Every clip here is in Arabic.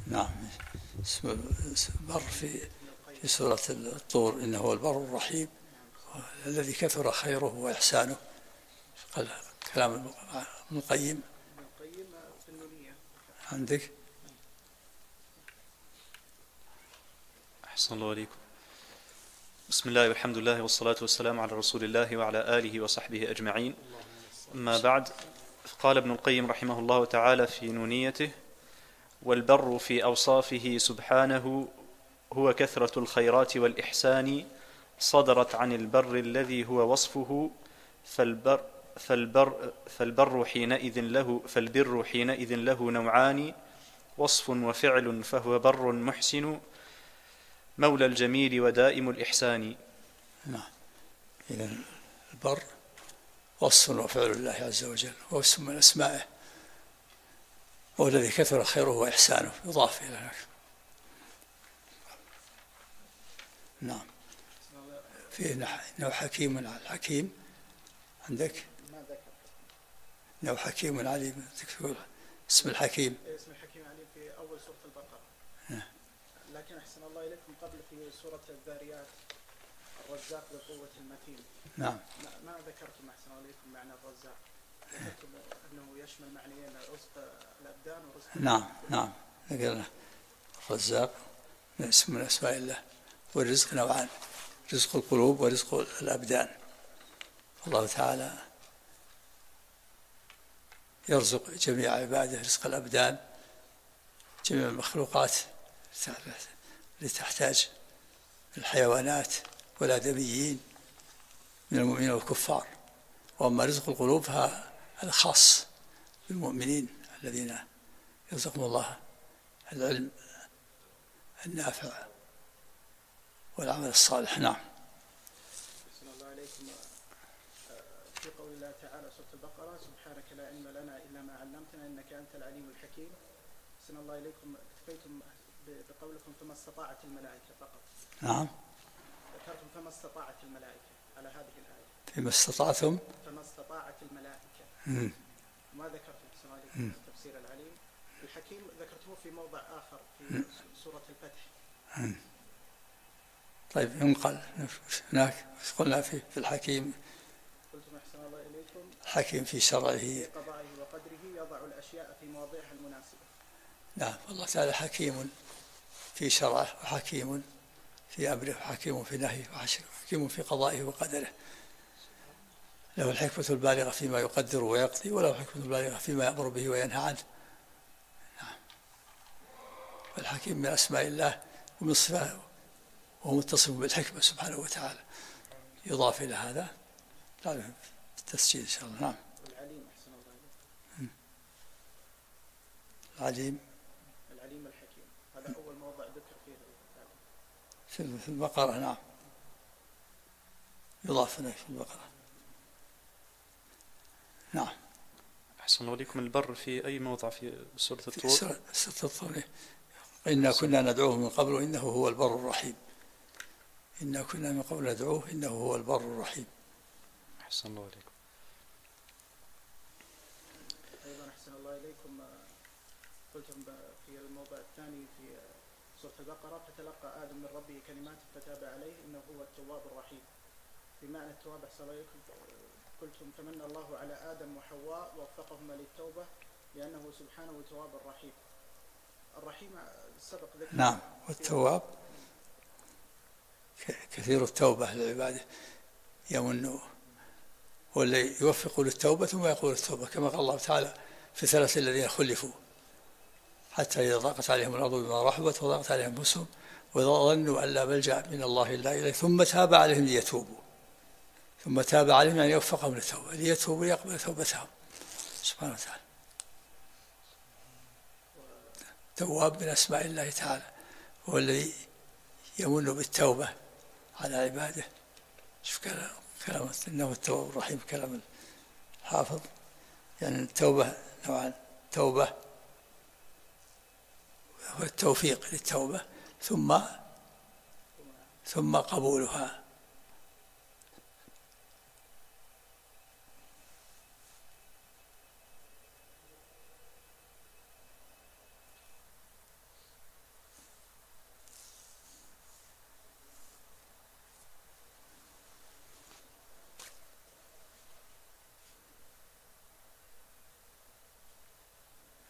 نعم. اسم البر في سورة الطور إنه هو البر الرحيم الذي كثر خيره وإحسانه. قال كلام ابن القيم في النونية عندك. أحسن الله عليكم. بسم الله والحمد لله والصلاة والسلام على رسول الله وعلى آله وصحبه أجمعين. أما بعد، قال ابن القيم رحمه الله تعالى في نونيته: والبر في أوصافه سبحانه هو كثرة الخيرات والإحسان، صدرت عن البر الذي هو وصفه، فالبر حينئذ له نوعان: وصف وفعل، فهو بر محسن مولى الجميل ودائم الإحسان. نعم. إذا البر وصف وفعل الله عز وجل، واسم من أسمائه، هو الذي كثر خيره وإحسانه، يضاف إلى ذلك. نعم. في إنه حكيم على الحكيم عندك. إنه حكيم عليم، اسم الحكيم. اسم الحكيم عليم في أول سورة البقرة. لكن أحسن الله إليكم قبل في سورة الذاريات: الرزاق بقوة المتين. نعم. ما ذكرتم أحسن الله إليكم معنى الرزاق، ذكرتم أنه يشمل معنيين: رزق الأبدان ورزق. نعم ذكرنا الرزاق اسم من أسماء الله، والرزق نوعان: رزق القلوب ورزق الأبدان. الله تعالى يرزق جميع عباده رزق الأبدان، جميع المخلوقات التي تحتاج، الحيوانات والآدميين من المؤمنين والكفار. وأما رزق القلوب هذا خاص بالمؤمنين الذين يرزقهم الله العلم النافع والعمل الصالح. نعم. بسم الله عليكم. في قول الله تعالى سورة البقرة: سبحانك لا علم لنا إلا ما علمتنا إنك أنت العليم الحكيم. بسم الله عليكم. اكتفيتم بقولكم فما استطاعت الملائكة فقط. نعم. ذكرتم فما استطاعت الملائكة على هذه الآية. فيما استطعتم. فما استطاعت الملائكة. ما ذكرتم بسم الله عليكم تفسير العليم الحكيم، ذكرتموه في موضع آخر في سورة الفتح. طيب ينقل هناك قلنا في الحكيم. قلتم أحسن الله إليكم: الحكيم في شرعه، في قضائه وقدره، يضع الأشياء في مواضعها المناسبة. نعم. الله تعالى حكيم في شرعه، وحكيم في أمره، وحكيم في نهيه، وحكيم في قضائه وقدره. له الحكمة البالغة فيما يقدر ويقضي، وله الحكمة البالغة فيما يأمر به وينهى عنه. نعم. والحكيم من أسماء الله ومن صفاته، وهو متصف بالحكمة سبحانه وتعالى، يضاف إلى هذا. نعم التسجيل إن شاء الله. نعم. والعليم أحسن الله إليكم. العليم الحكيم، هذا أول موضع ذكر فيه في البقرة. نعم. يضاف هناك في البقرة. نعم. أحسن الله عليكم. البر في أي موضع في سورة الطور؟ سورة الطور: إنا كنا ندعوه من قبل إنه هو البر الرحيم. إنا كنا من قبل ندعوه إنه هو البر الرحيم. أحسن الله عليكم. أيضا أحسن الله إليكم. قلتم في الموضع الثاني في سورة البقرة: فتلقى آدم من ربه كلمات فتاب عليه إنه هو التواب الرحيم. بمعنى التواب أحسن الله إليكم قلتم: فمن الله على آدم وحواء ووفقهما للتوبة لأنه سبحانه تواب الرحيم. الرحيم سبق ذكر. نعم. والتواب كثير التوبة للعبادة، يمن والذي يوفق للتوبة ثم يقول التوبة، كما قال الله تعالى في الثلاثة الذين خلفوا حتى إذا ضاقت عليهم الأرض بما رحبت وضاقت عليهم أنفسهم وظنوا أن لا ملجأ من الله إلا إليه ثم تاب عليهم ليتوبوا. ثم تاب عليهم يعني يوفقهم للتوبة، ليتوبوا يقبل توبتهم سبحانه وتعالى. تواب من أسماء الله تعالى، هو الذي يمن بالتوبة على عباده. شوف كلام إنه التواب الرحيم، كلام الحافظ. يعني التوبة نوعان: توبة هو التوفيق للتوبة ثم قبولها.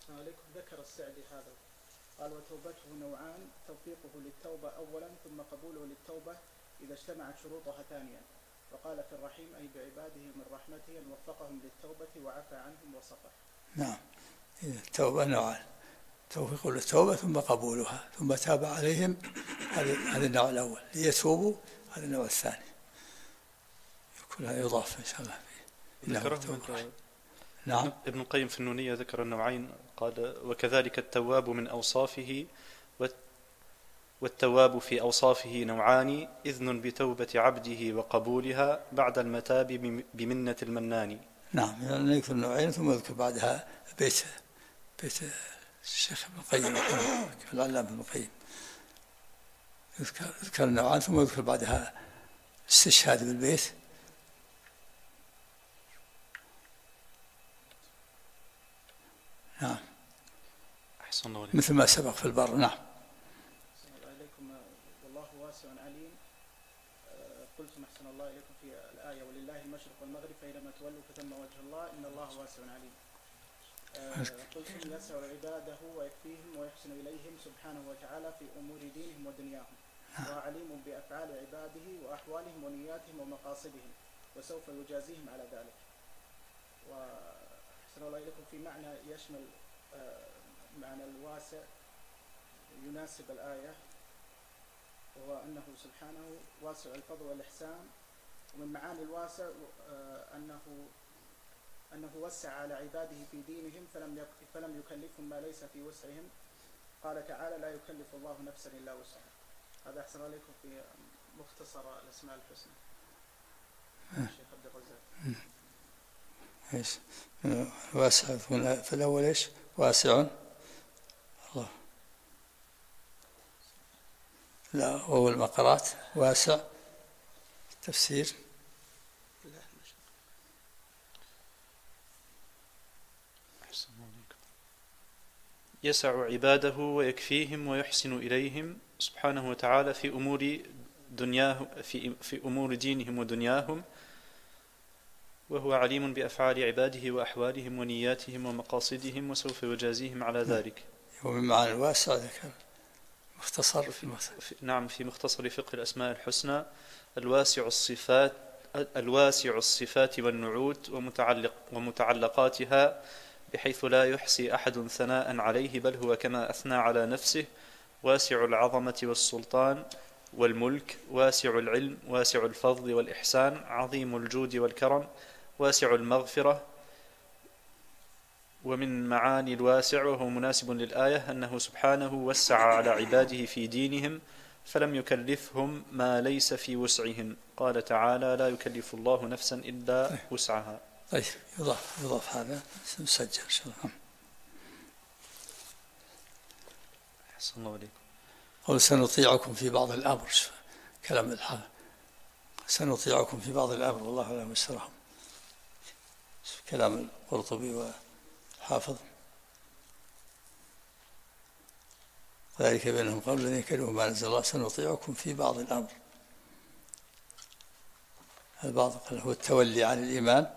أحسن عليكم. ذكر السعدي هذا قال وتوبته نوعان: توفيقه للتوبة أولا ثم قبوله للتوبة إذا اجتمعت شروطها ثانيا. وقال في الرحيم أي بعباده من رحمته أن وفقهم للتوبة وعفى عنهم وصفح. نعم، التوبة نوعان: توفيق للتوبة ثم قبولها ثم تاب عليهم، هذا النوع الأول، ليتوبوا هذا النوع الثاني. كلها يضاف إن شاء الله فيه. نعم. ابن القيم في النونية ذكر النوعين، قال وكذلك التواب من أوصافه، والتواب في أوصافه نوعان: إذن بتوبة عبده وقبولها بعد المتاب بمنة المنان. نعم، يعني يذكر النوعين ثم يذكر بعدها بيت الشيخ ابن القيم العلامة ابن القيم، يذكر النوعان ثم يذكر بعدها استشهاد بالبيت. نعم، أحسن الله عليكم. مثل ما سبق في البر. نعم. أحسن الله إليكم. والله واسع عليم. قلتم أحسن الله إليكم في الآية ولله المشرق والمغرب فإنما تولوا فثم وجه الله إن الله واسع عليم. قلتم يسع عباده ويكفيهم ويحسن إليهم سبحانه وتعالى في أمور دينهم ودنياهم، وهو عليم بأفعال عباده وأحوالهم ونياتهم ومقاصدهم وسوف يجازيهم على ذلك. وأحسن الله إليكم في معنى يشمل معنى الواسع يناسب الآية، وهو أنه سبحانه واسع الفضل والإحسان. ومن معاني الواسع أنه وسع على عباده في دينهم فلم يكلفهم ما ليس في وسعهم. قال تعالى لا يكلف الله نفسا إلا وسعها. هذا أحسن عليكم في مختصر الأسماء الحسنى الشيخ عبد الرزاق. ايش واسع في الأول؟ ايش واسع؟ الله. لا، وهو المقرات واسع التفسير. يسع عباده ويكفيهم ويحسن إليهم سبحانه وتعالى في أمور دنياهم، في أمور دينهم ودنياهم، وهو عليم بأفعال عباده وأحوالهم ونياتهم ومقاصدهم وسوف يجازيهم على ذلك. ومن معنى الواسع ذكر مختصر في نعم، في مختصر فقه الأسماء الحسنى: الواسع الصفات والنعوت ومتعلقاتها بحيث لا يحصي أحد ثناء عليه، بل هو كما أثنى على نفسه: واسع العظمة والسلطان والملك، واسع العلم، واسع الفضل والإحسان، عظيم الجود والكرم، واسع المغفرة. ومن معاني الواسع وهو مناسب للآية أنه سبحانه وسع على عباده في دينهم فلم يكلفهم ما ليس في وسعهم. قال تعالى لا يكلف الله نفسا إلا وسعها. طيب، يضاف هذا مسجل إن شاء الله. أحسن الله عليكم. قل سنطيعكم في بعض الأمر، كلام الحال، سنطيعكم في بعض الأمر والله لا مسرهم، كلام القرطبي والحافظ. ذلك بأنهم قالوا الذين كرهوا ما أنزل الله سنطيعكم في بعض الأمر. البعض قال هو التولي عن الإيمان،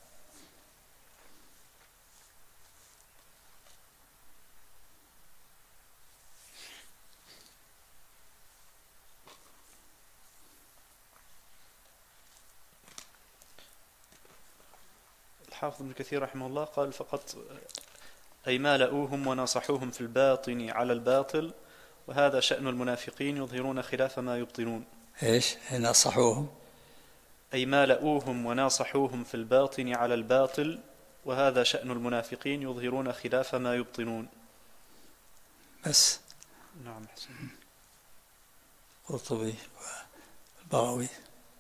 الحافظ ابن كثير رحمه الله قال فقط أي ما لأوهم وناصحوهم في الباطن على الباطل، وهذا شأن المنافقين يظهرون خلاف ما يبطنون. إيش ناصحوهم؟ أي ما لأوهم وناصحوهم في الباطن على الباطل، وهذا شأن المنافقين يظهرون خلاف ما يبطنون. بس. نعم. حسن. قرطبي والبغوي.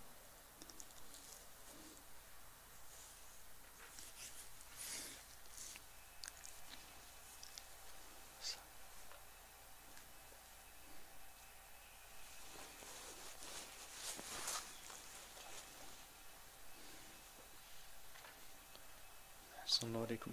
أحسن الله عليكم.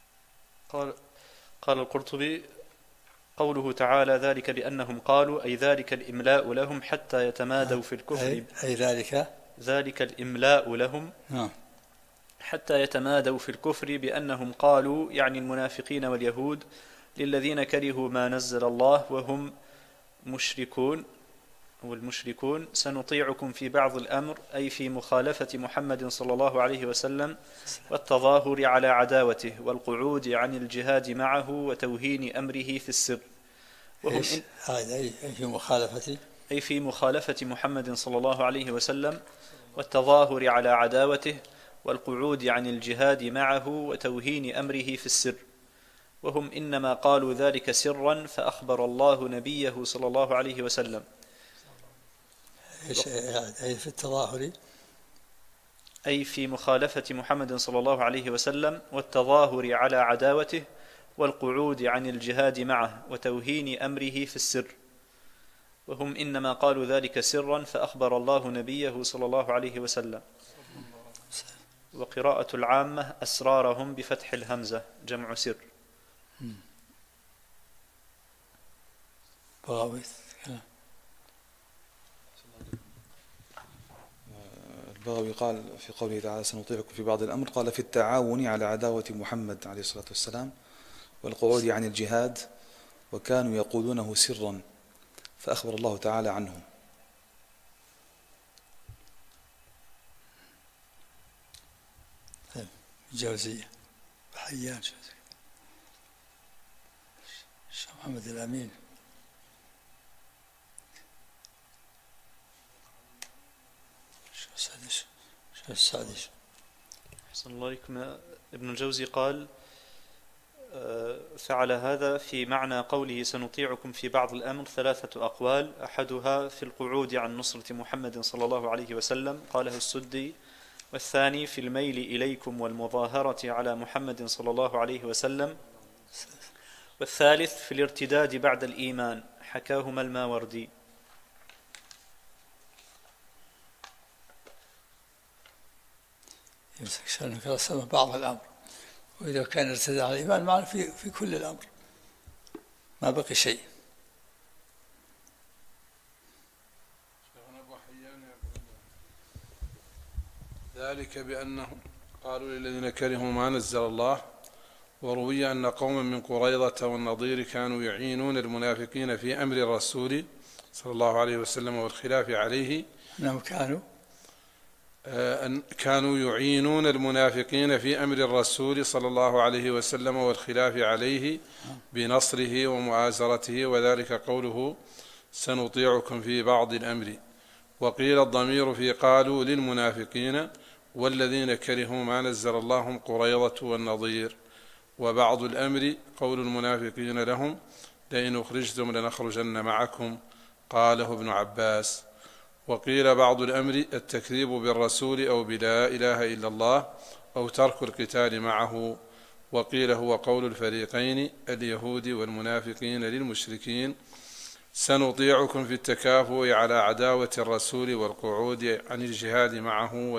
قال القرطبي قوله تعالى ذلك بأنهم قالوا أي ذلك الإملاء لهم حتى يتمادوا في الكفر. أي ذلك الإملاء لهم حتى يتمادوا في الكفر بأنهم قالوا يعني المنافقين واليهود للذين كرهوا ما نزل الله وهم مشركون والمشركون سنطيعكم في بعض الأمر أي في مخالفة محمد صلى الله عليه وسلم والتظاهر على عداوته والقعود عن الجهاد معه وتوهين أمره في السر. وهم هذا أي في مخالفة محمد صلى الله عليه وسلم والتظاهر على عداوته والقعود عن الجهاد معه وتوهين أمره في السر. وهم إنما قالوا ذلك سرا فأخبر الله نبيه صلى الله عليه وسلم. أي في التظاهر أي في مخالفة محمد صلى الله عليه وسلم والتظاهر على عداوته والقعود عن الجهاد معه وتوهين أمره في السر. وهم إنما قالوا ذلك سرا فأخبر الله نبيه صلى الله عليه وسلم. وقراءة العامة أسرارهم بفتح الهمزة جمع سر. البغوي قال في قوله تعالى سنطيعكم في بعض الأمر قال في التعاون على عداوة محمد عليه الصلاة والسلام والقعود عن الجهاد وكانوا يقولونه سرا فأخبر الله تعالى عنهم. جوزية وحيان الشيخ محمد الأمين شو السادس. أحسن الله عليكم. ابن الجوزي قال فعل هذا في معنى قوله سنطيعكم في بعض الأمر 3 أقوال، أحدها في القعود عن نصرة محمد صلى الله عليه وسلم قاله السدي، والثاني في الميل إليكم والمظاهرة على محمد صلى الله عليه وسلم، والثالث في الارتداد بعد الإيمان حكاهما الماوردي. يمسك شأنك رسم بعض الأمر، وإذا كان ارتدى على الإيمان معنا في كل الأمر ما بقي شيء. ذلك بأنهم قالوا للذين كرهوا ما نزل الله. وروي أن قوما من قريظة والنضير كانوا يعينون المنافقين في أمر الرسول صلى الله عليه وسلم والخلاف عليه. أنهم كانوا يعينون المنافقين في أمر الرسول صلى الله عليه وسلم والخلاف عليه بنصره ومؤازرته، وذلك قوله سنطيعكم في بعض الأمر. وقيل الضمير في قالوا للمنافقين والذين كرهوا ما نزل الله هم قريظة والنضير. وبعض الأمر قول المنافقين لهم لئن أخرجتم لنخرجن معكم قاله ابن عباس. وقيل بعض الأمر التكذيب بالرسول أو بلا إله إلا الله أو ترك القتال معه. وقيل هو قول الفريقين اليهود والمنافقين للمشركين سنطيعكم في التكافؤ على عداوة الرسول والقعود عن الجهاد معه،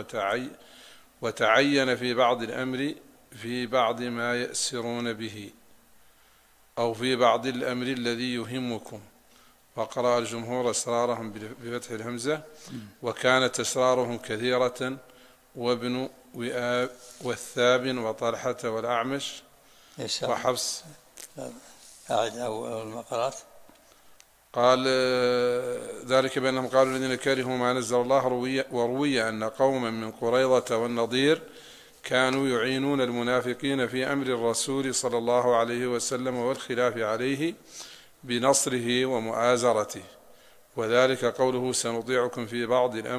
وتعين في بعض الأمر في بعض ما يأسرون به أو في بعض الأمر الذي يهمكم. وقرأ الجمهور أسرارهم بفتح الهمزة، وكانت أسرارهم كثيرة وابن وئاب والثاب وطلحة والأعمش وحفص. أعد أول ما قرأت. قال ذلك بأنهم قالوا الذين كرهوا ما نزل الله. وروي أن قوما من قريظة والنضير كانوا يعينون المنافقين في أمر الرسول صلى الله عليه وسلم والخلاف عليه بنصره ومؤازرته، وذلك قوله سنطيعكم في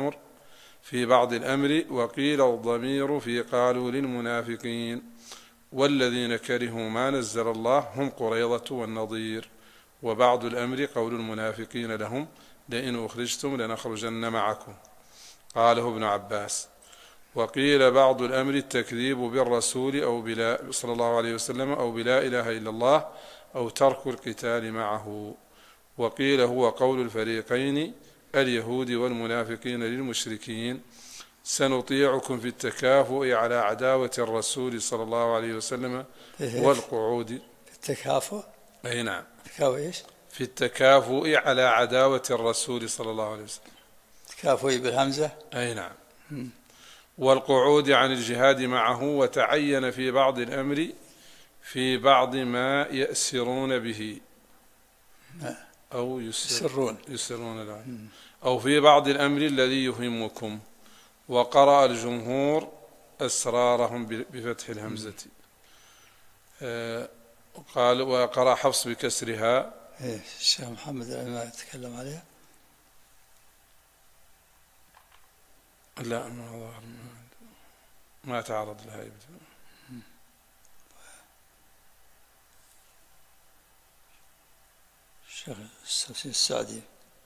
بعض الأمر. وقيل الضمير في قالوا للمنافقين والذين كرهوا ما نزل الله هم قريظة والنضير. وبعض الأمر قول المنافقين لهم لئن أخرجتم لنخرجن معكم قاله ابن عباس. وقيل بعض الأمر التكذيب بالرسول أو بلا صلى الله عليه وسلم أو بلا إله إلا الله أو ترك القتال معه. وقيل هو قول الفريقين اليهود والمنافقين للمشركين سنطيعكم في التكافؤ على عداوة الرسول صلى الله عليه وسلم والقعود. التكافؤ؟ أي نعم. إيش؟ في التكافؤ على عداوة الرسول صلى الله عليه وسلم. تكافؤ بالهمزة؟ أي نعم. والقعود عن الجهاد معه، وتعين في بعض الأمر في بعض ما يأسرون به أو يسرون له، أو في بعض الأمر الذي يهمكم. وقرأ الجمهور أسرارهم بفتح الهمزة. قال وقرأ حفص بكسرها. الشيخ محمد ما يتكلم عليها؟ لا، ما تعرض لها يبدو. الشيخ السعدي.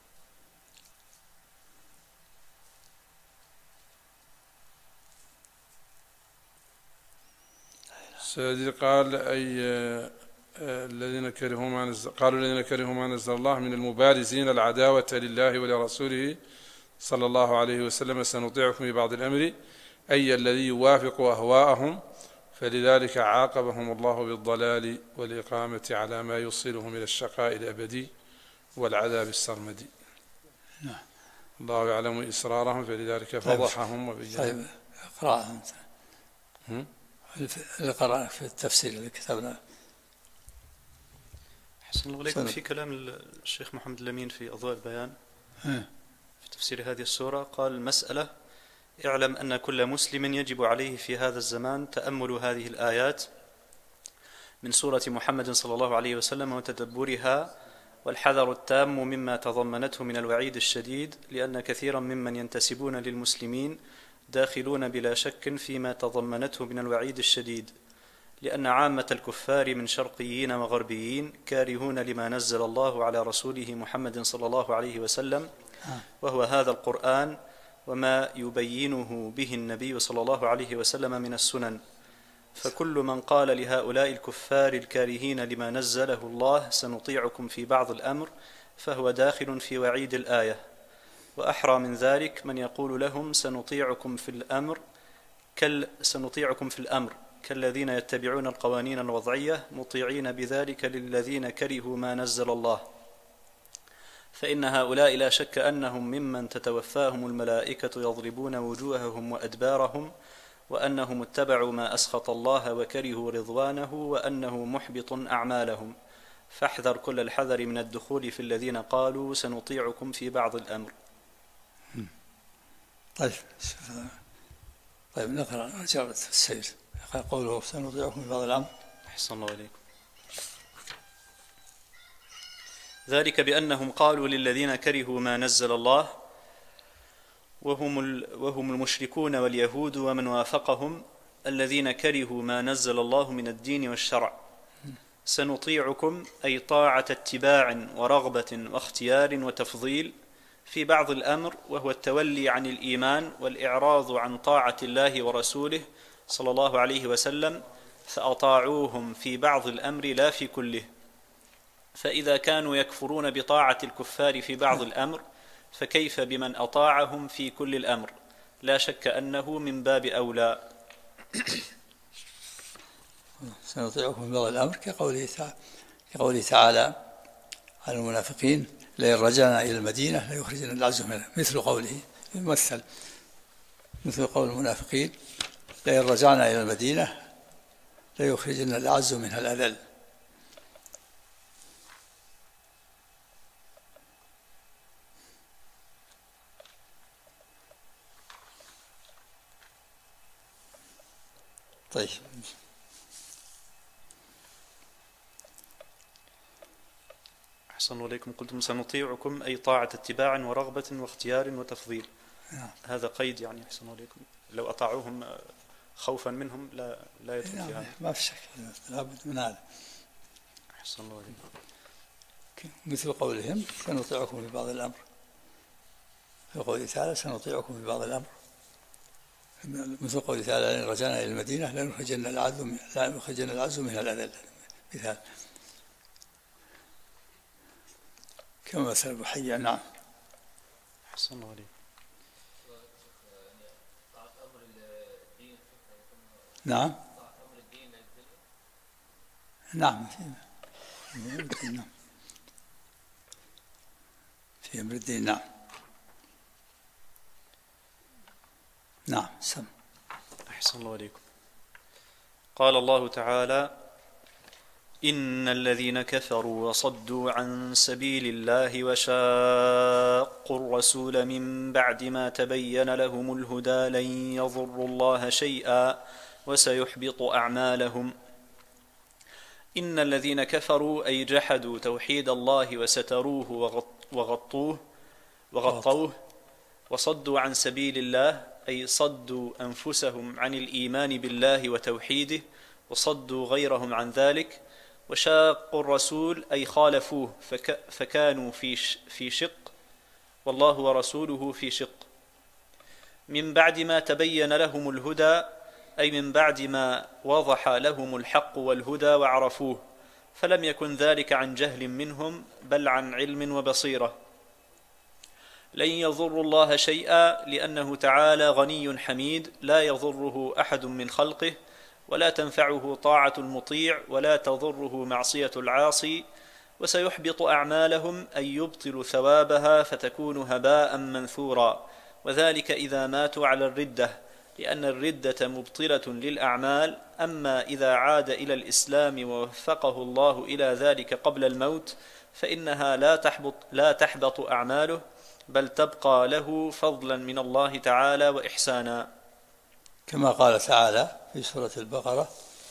السعدي قال الذين كرهوا ما نزل، قالوا الذين كرهوا ما نزل الله من المبارزين العداوة لله ولرسوله صلى الله عليه وسلم سنطيعكم في بعض الأمر، أي الذي يوافق أهواءهم، فلذلك عاقبهم الله بالضلال والإقامة على ما يوصلهم إلى الشقاء الأبدي والعذاب السرمدي. الله يعلم إسرارهم فلذلك فضحهم وبينهم. طيب اقرأها أنت. اللي قرأنا في التفسير اللي كتبنا. أحسن الله إليكم. في كلام الشيخ محمد الأمين في أضواء البيان في تفسير هذه السورة قال: مسألة: اعلم أن كل مسلم يجب عليه في هذا الزمان تأمل هذه الآيات من سورة محمد صلى الله عليه وسلم وتدبرها، والحذر التام مما تضمنته من الوعيد الشديد، لأن كثيرا ممن ينتسبون للمسلمين داخلون بلا شك فيما تضمنته من الوعيد الشديد، لأن عامة الكفار من شرقيين وغربيين كارهون لما نزل الله على رسوله محمد صلى الله عليه وسلم، وهو هذا القرآن وما يبينه به النبي صلى الله عليه وسلم من السنن. فكل من قال لهؤلاء الكفار الكارهين لما نزله الله سنطيعكم في بعض الأمر فهو داخل في وعيد الآية. وأحرى من ذلك من يقول لهم سنطيعكم في الأمر كالذين يتبعون القوانين الوضعية مطيعين بذلك للذين كرهوا ما نزل الله، فإن هؤلاء لا شك أنهم ممن تتوفاهم الملائكة يضربون وجوههم وأدبارهم، وأنهم اتبعوا ما أسخط الله وكرهوا رضوانه، وأنه محبط أعمالهم. فاحذر كل الحذر من الدخول في الذين قالوا سنطيعكم في بعض الأمر. طيب نقرأ إجابة السيد. قوله سنطيعكم في بعض الأمر. أحسن الله إليكم. ذلك بأنهم قالوا للذين كرهوا ما نزل الله وهم المشركون واليهود ومن وافقهم الذين كرهوا ما نزل الله من الدين والشرع، سنطيعكم أي طاعة اتباع ورغبة واختيار وتفضيل في بعض الأمر، وهو التولي عن الإيمان والإعراض عن طاعة الله ورسوله صلى الله عليه وسلم، فأطاعوهم في بعض الأمر لا في كله. فإذا كانوا يكفرون بطاعة الكفار في بعض الأمر فكيف بمن أطاعهم في كل الأمر؟ لا شك أنه من باب أولى. سنطيعكم في بعض الأمر كقوله تعالى عن المنافقين: لئن رجعنا إلى المدينة ليخرجن الأعز منها، مثل قوله مثل قول المنافقين: لئن رجعنا إلى المدينة ليخرجن الأعز منها الأذل. طيب أحسن الله إليكم. قلتم سنطيعكم أي طاعة اتباع ورغبة واختيار وتفضيل. هذا قيد يعني. أحسن الله إليكم. لو أطاعوهم خوفا منهم لا يدخل في هذا. ما في شك، لابد من هذا. أحسن الله إليكم. مثل قولهم سنطيعكم في بعض الأمر، في قوله تعالى سنطيعكم في بعض الأمر، مثل قوله تعالى لئن رجعنا إلى المدينة لنخرجن الأعز منها الأذل، مثال كما مثل محيا. نعم. أحسن الله عليك. نعم نعم في أمر الدين. نعم نعم سم أحسن الله عليكم. قال الله تعالى: إن الذين كفروا وصدوا عن سبيل الله وشاقوا الرسول من بعد ما تبين لهم الهدى لن يضروا الله شيئا وسيحبط أعمالهم. إن الذين كفروا أي جحدوا توحيد الله وستروه وغطوه وصدوا عن سبيل الله أي صدوا أنفسهم عن الإيمان بالله وتوحيده وصدوا غيرهم عن ذلك. وشاقوا الرسول أي خالفوه فكانوا في شق والله ورسوله في شق. من بعد ما تبين لهم الهدى أي من بعد ما وضح لهم الحق والهدى وعرفوه، فلم يكن ذلك عن جهل منهم بل عن علم وبصيرة. لن يضروا الله شيئا لأنه تعالى غني حميد لا يضره أحد من خلقه، ولا تنفعه طاعة المطيع ولا تضره معصية العاصي. وسيحبط أعمالهم أي يبطل ثوابها فتكون هباء منثورا، وذلك إذا ماتوا على الردة، لأن الردة مبطلة للأعمال. أما إذا عاد إلى الإسلام ووفقه الله إلى ذلك قبل الموت فإنها لا تحبط أعماله، بل تبقى له فضلا من الله تعالى وإحسانا، كما قال تعالى في سورة البقرة: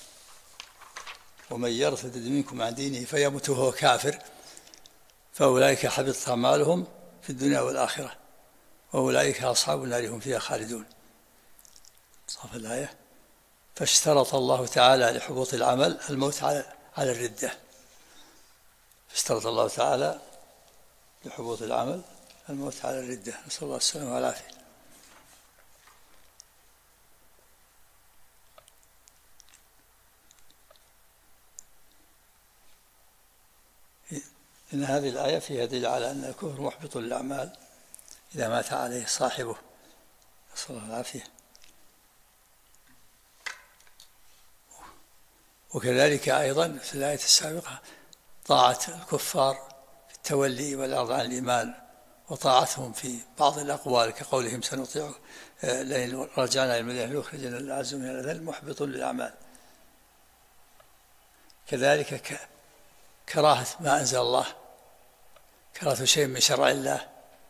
ومن يرتد منكم عن دينه فيمت وهو كافر فأولئك حبطت أعمالهم في الدنيا والآخرة وأولئك أصحاب النار هم فيها خالدون. صف الآية. فاشترط الله تعالى لحبوط العمل الموت على الردة. فاشترط الله تعالى لحبوط العمل الموت على الردة، نسأل الله السلامة والعافية. إن هذه الآية فيها دليل على أن الكفر محبط للأعمال إذا مات عليه صاحبه، نسأل الله العافية. وكذلك أيضا في الآية السابقة طاعة الكفار في التولي والإعراض عن الإيمان، وطاعتهم في بعض الأقوال كقولهم سنطيع لئن رجعنا إلى المدينة ليخرجن الأعز من الأذل محبط للأعمال. كذلك كراهة ما أنزل الله، كراهة شيء من شرع الله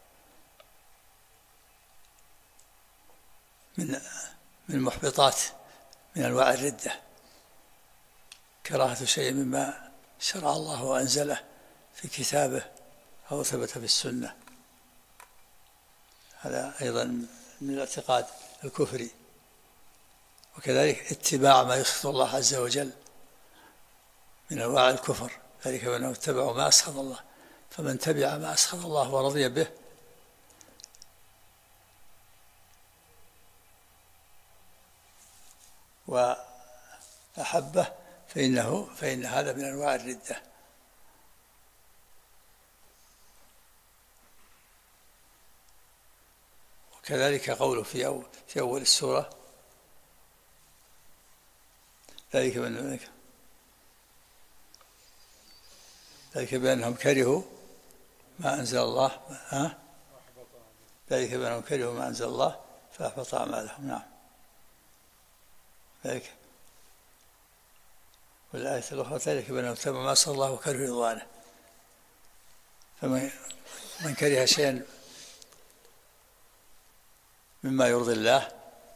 من محبطات من أنواع الردة، كراهة شيء مما شرع الله وأنزله في كتابه أو ثبت في السنة، هذا أيضا من الاعتقاد الكفري. وكذلك اتباع ما يسخط الله عز وجل من أنواع الكفر، ذلك بأنهم اتبعوا ما أسخط الله، فمن تبع ما أسخط الله ورضي به وأحبه فإن هذا من أنواع الردة. وكذلك قوله في أول السورة: ذلك بأنهم كرهوا ما أنزل الله ذلك بأنهم كرهوا ما أنزل الله فأحبط أعمالهم. نعم. ذلك والآية الأخرى: ذلك بأنهم اتبعوا ما أسخط الله وكرهوا رضوانه. فمن كره شيئا مما يرضي الله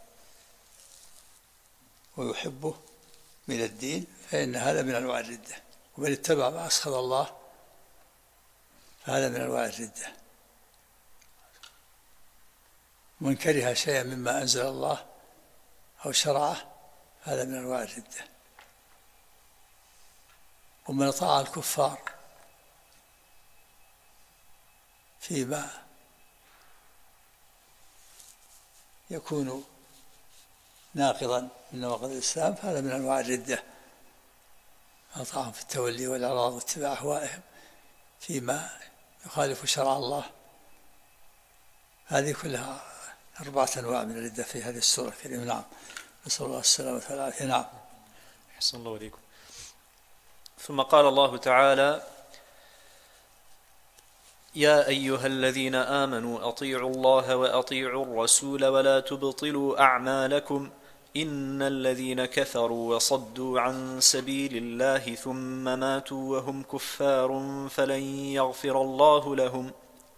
ويحبه من الدين فإن هذا من أنواع الردة، ومن اتبع ما أسخط الله فهذا من أنواع الردة. ومن كره شيئا مما أنزل الله أو شرعه هذا من أنواع الردة. ومن طاع الكفار فيما يكون ناقضا من نواقض الإسلام فهذا من أنواع الردة، أطاعهم في التولي والإعراض واتباع أهوائهم فيما يخالف شرع الله. هذه كلها 4 أنواع من الردة في هذه السورة الكريمة. نعم، نسأل الله السلامة والعافية. نعم. أحسن الله إليكم. ثم قال الله تعالى: يا أيها الذين آمنوا أطيعوا الله وأطيعوا الرسول ولا تبطلوا أعمالكم إن الذين كفروا وصدوا عن سبيل الله ثم ماتوا وهم كفار فلن يغفر الله لهم.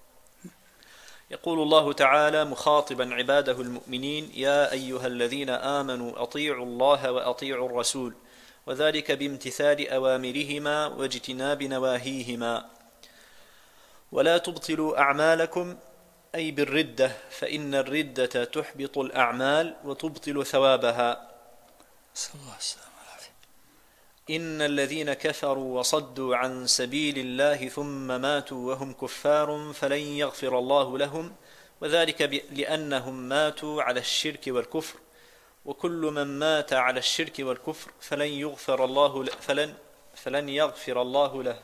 يقول الله تعالى مخاطبا عباده المؤمنين: يا أيها الذين آمنوا أطيعوا الله وأطيعوا الرسول، وذلك بامتثال أوامرهما واجتناب نواهيهما، ولا تبطلوا أعمالكم، أي بالردة، فإن الردة تحبط الأعمال وتبطل ثوابها. صلى الله عليه وسلم. إن الذين كفروا وصدوا عن سبيل الله ثم ماتوا وهم كفار فلن يغفر الله لهم، وذلك لأنهم ماتوا على الشرك والكفر، وكل من مات على الشرك والكفر فلن يغفر الله له.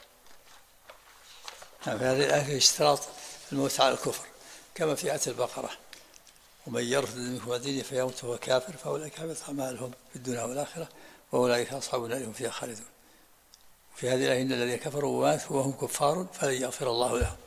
في هذه الآية اشتراط الموت على الكفر كما في آية البقرة: ومن يرتد منكم عن دينه فيموت وهو كافر فأولئك حبطت أعمالهم في الدنيا والآخرة وأولئك أصحاب النار هم فيها خالدون. في هذه الآية: إن الذين كفروا وماتوا وهم كفار فلن يغفر الله لهم.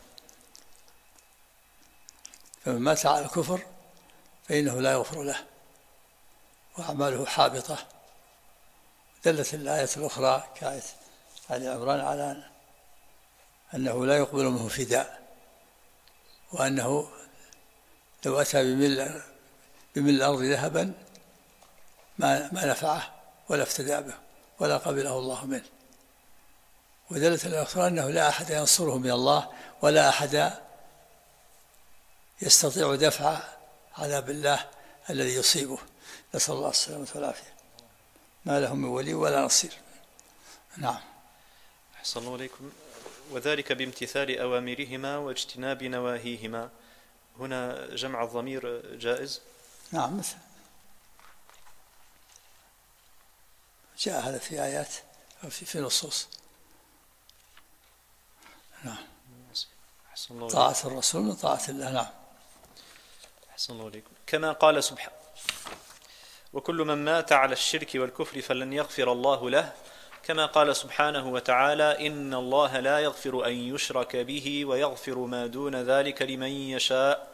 فمن مات على الكفر فإنه لا يغفر له وأعماله حابطة. دلت الآية الأخرى كآية آل عمران على أنه لا يقبل منه فداء، وأنه لو أتى بملء الأرض ذهبا ما نفعه ولا افتدى به ولا قبله الله منه. ودلت الأخرى أنه لا أحد ينصره من الله ولا أحد يستطيع دفع عذاب الله الذي يصيبه، نسأل الله السلامة والعافية. ما لهم من ولي ولا نصير. نعم. أحسن الله إليكم. وذلك بامتثال أوامرهما واجتناب نواهيهما، هنا جمع الضمير جائز؟ نعم، مثل جاء هذا في آيات أو في نصوص. نعم. طاعة الرسول وطاعة الله. نعم. أحسن الله إليكم. كما قال سبحانه: وكل من مات على الشرك والكفر فلن يغفر الله له، كما قال سبحانه وتعالى: إن الله لا يغفر أن يشرك به ويغفر ما دون ذلك لمن يشاء.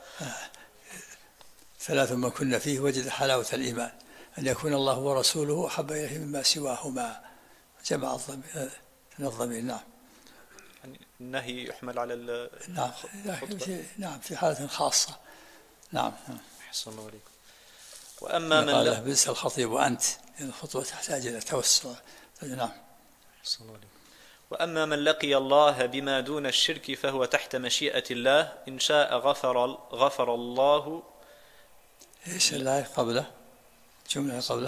ثلاث ما كنا فيه وجد حلاوة الإيمان: أن يكون الله ورسوله أحب إليه مما سواهما. جمع الضمير. نعم. النهي يحمل على نعم في حالة خاصة. نعم. أحسن الله عليكم. وأما من قال بئس الخطيب وأنت، يعني الخطوة تحتاج إلى توسع. نعم. أحسن الله عليكم. وأما من لقي الله بما دون الشرك فهو تحت مشيئة الله، إن شاء غفر الله. إيش الآية قبله؟ جملة قبله: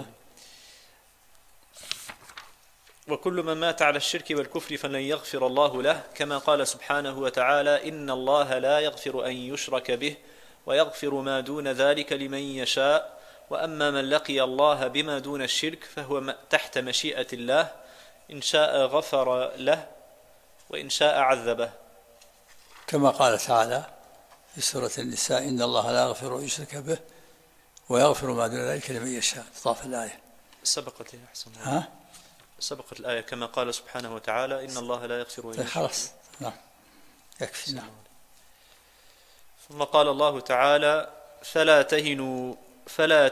وكل من مات على الشرك والكفر فلن يغفر الله له، كما قال سبحانه وتعالى: إن الله لا يغفر أن يشرك به ويغفر ما دون ذلك لمن يشاء. وأما من لقي الله بما دون الشرك فهو تحت مشيئة الله، إن شاء غفر له وإن شاء عذبه. كما قال تعالى في سورة النساء: إن الله لا يغفر أن يشرك به ويغفر ما دون ذلك لمن يشاء. طاف الآية. سبقت لي. أحسن الله. سبقت الآية كما قال سبحانه وتعالى: إن الله لا يغفر أن يشرك به. خلاص. نعم، يكفي. نعم. ثم قال الله تعالى: فلا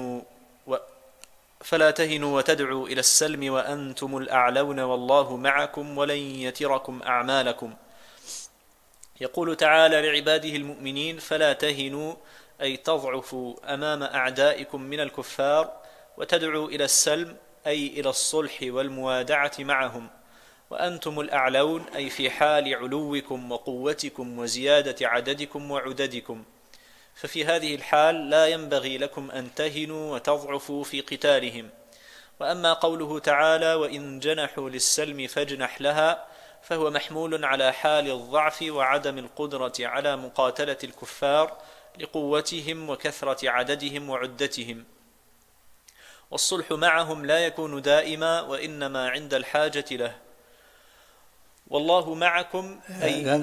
تهنوا وتدعوا إلى السلم وأنتم الأعلون والله معكم ولن يتركم أعمالكم. يقول تعالى لعباده المؤمنين: فلا تهنوا، أي تضعفوا أمام أعدائكم من الكفار، وتدعوا إلى السلم، أي إلى الصلح والموادعة معهم، وأنتم الأعلون، أي في حال علوكم وقوتكم وزيادة عددكم وعددكم. ففي هذه الحال لا ينبغي لكم أن تهنوا وتضعفوا في قتالهم. وأما قوله تعالى: وإن جنحوا للسلم فاجنح لها، فهو محمول على حال الضعف وعدم القدرة على مقاتلة الكفار لقوتهم وكثرة عددهم وعدتهم. والصلح معهم لا يكون دائما، وإنما عند الحاجة له. والله معكم، أي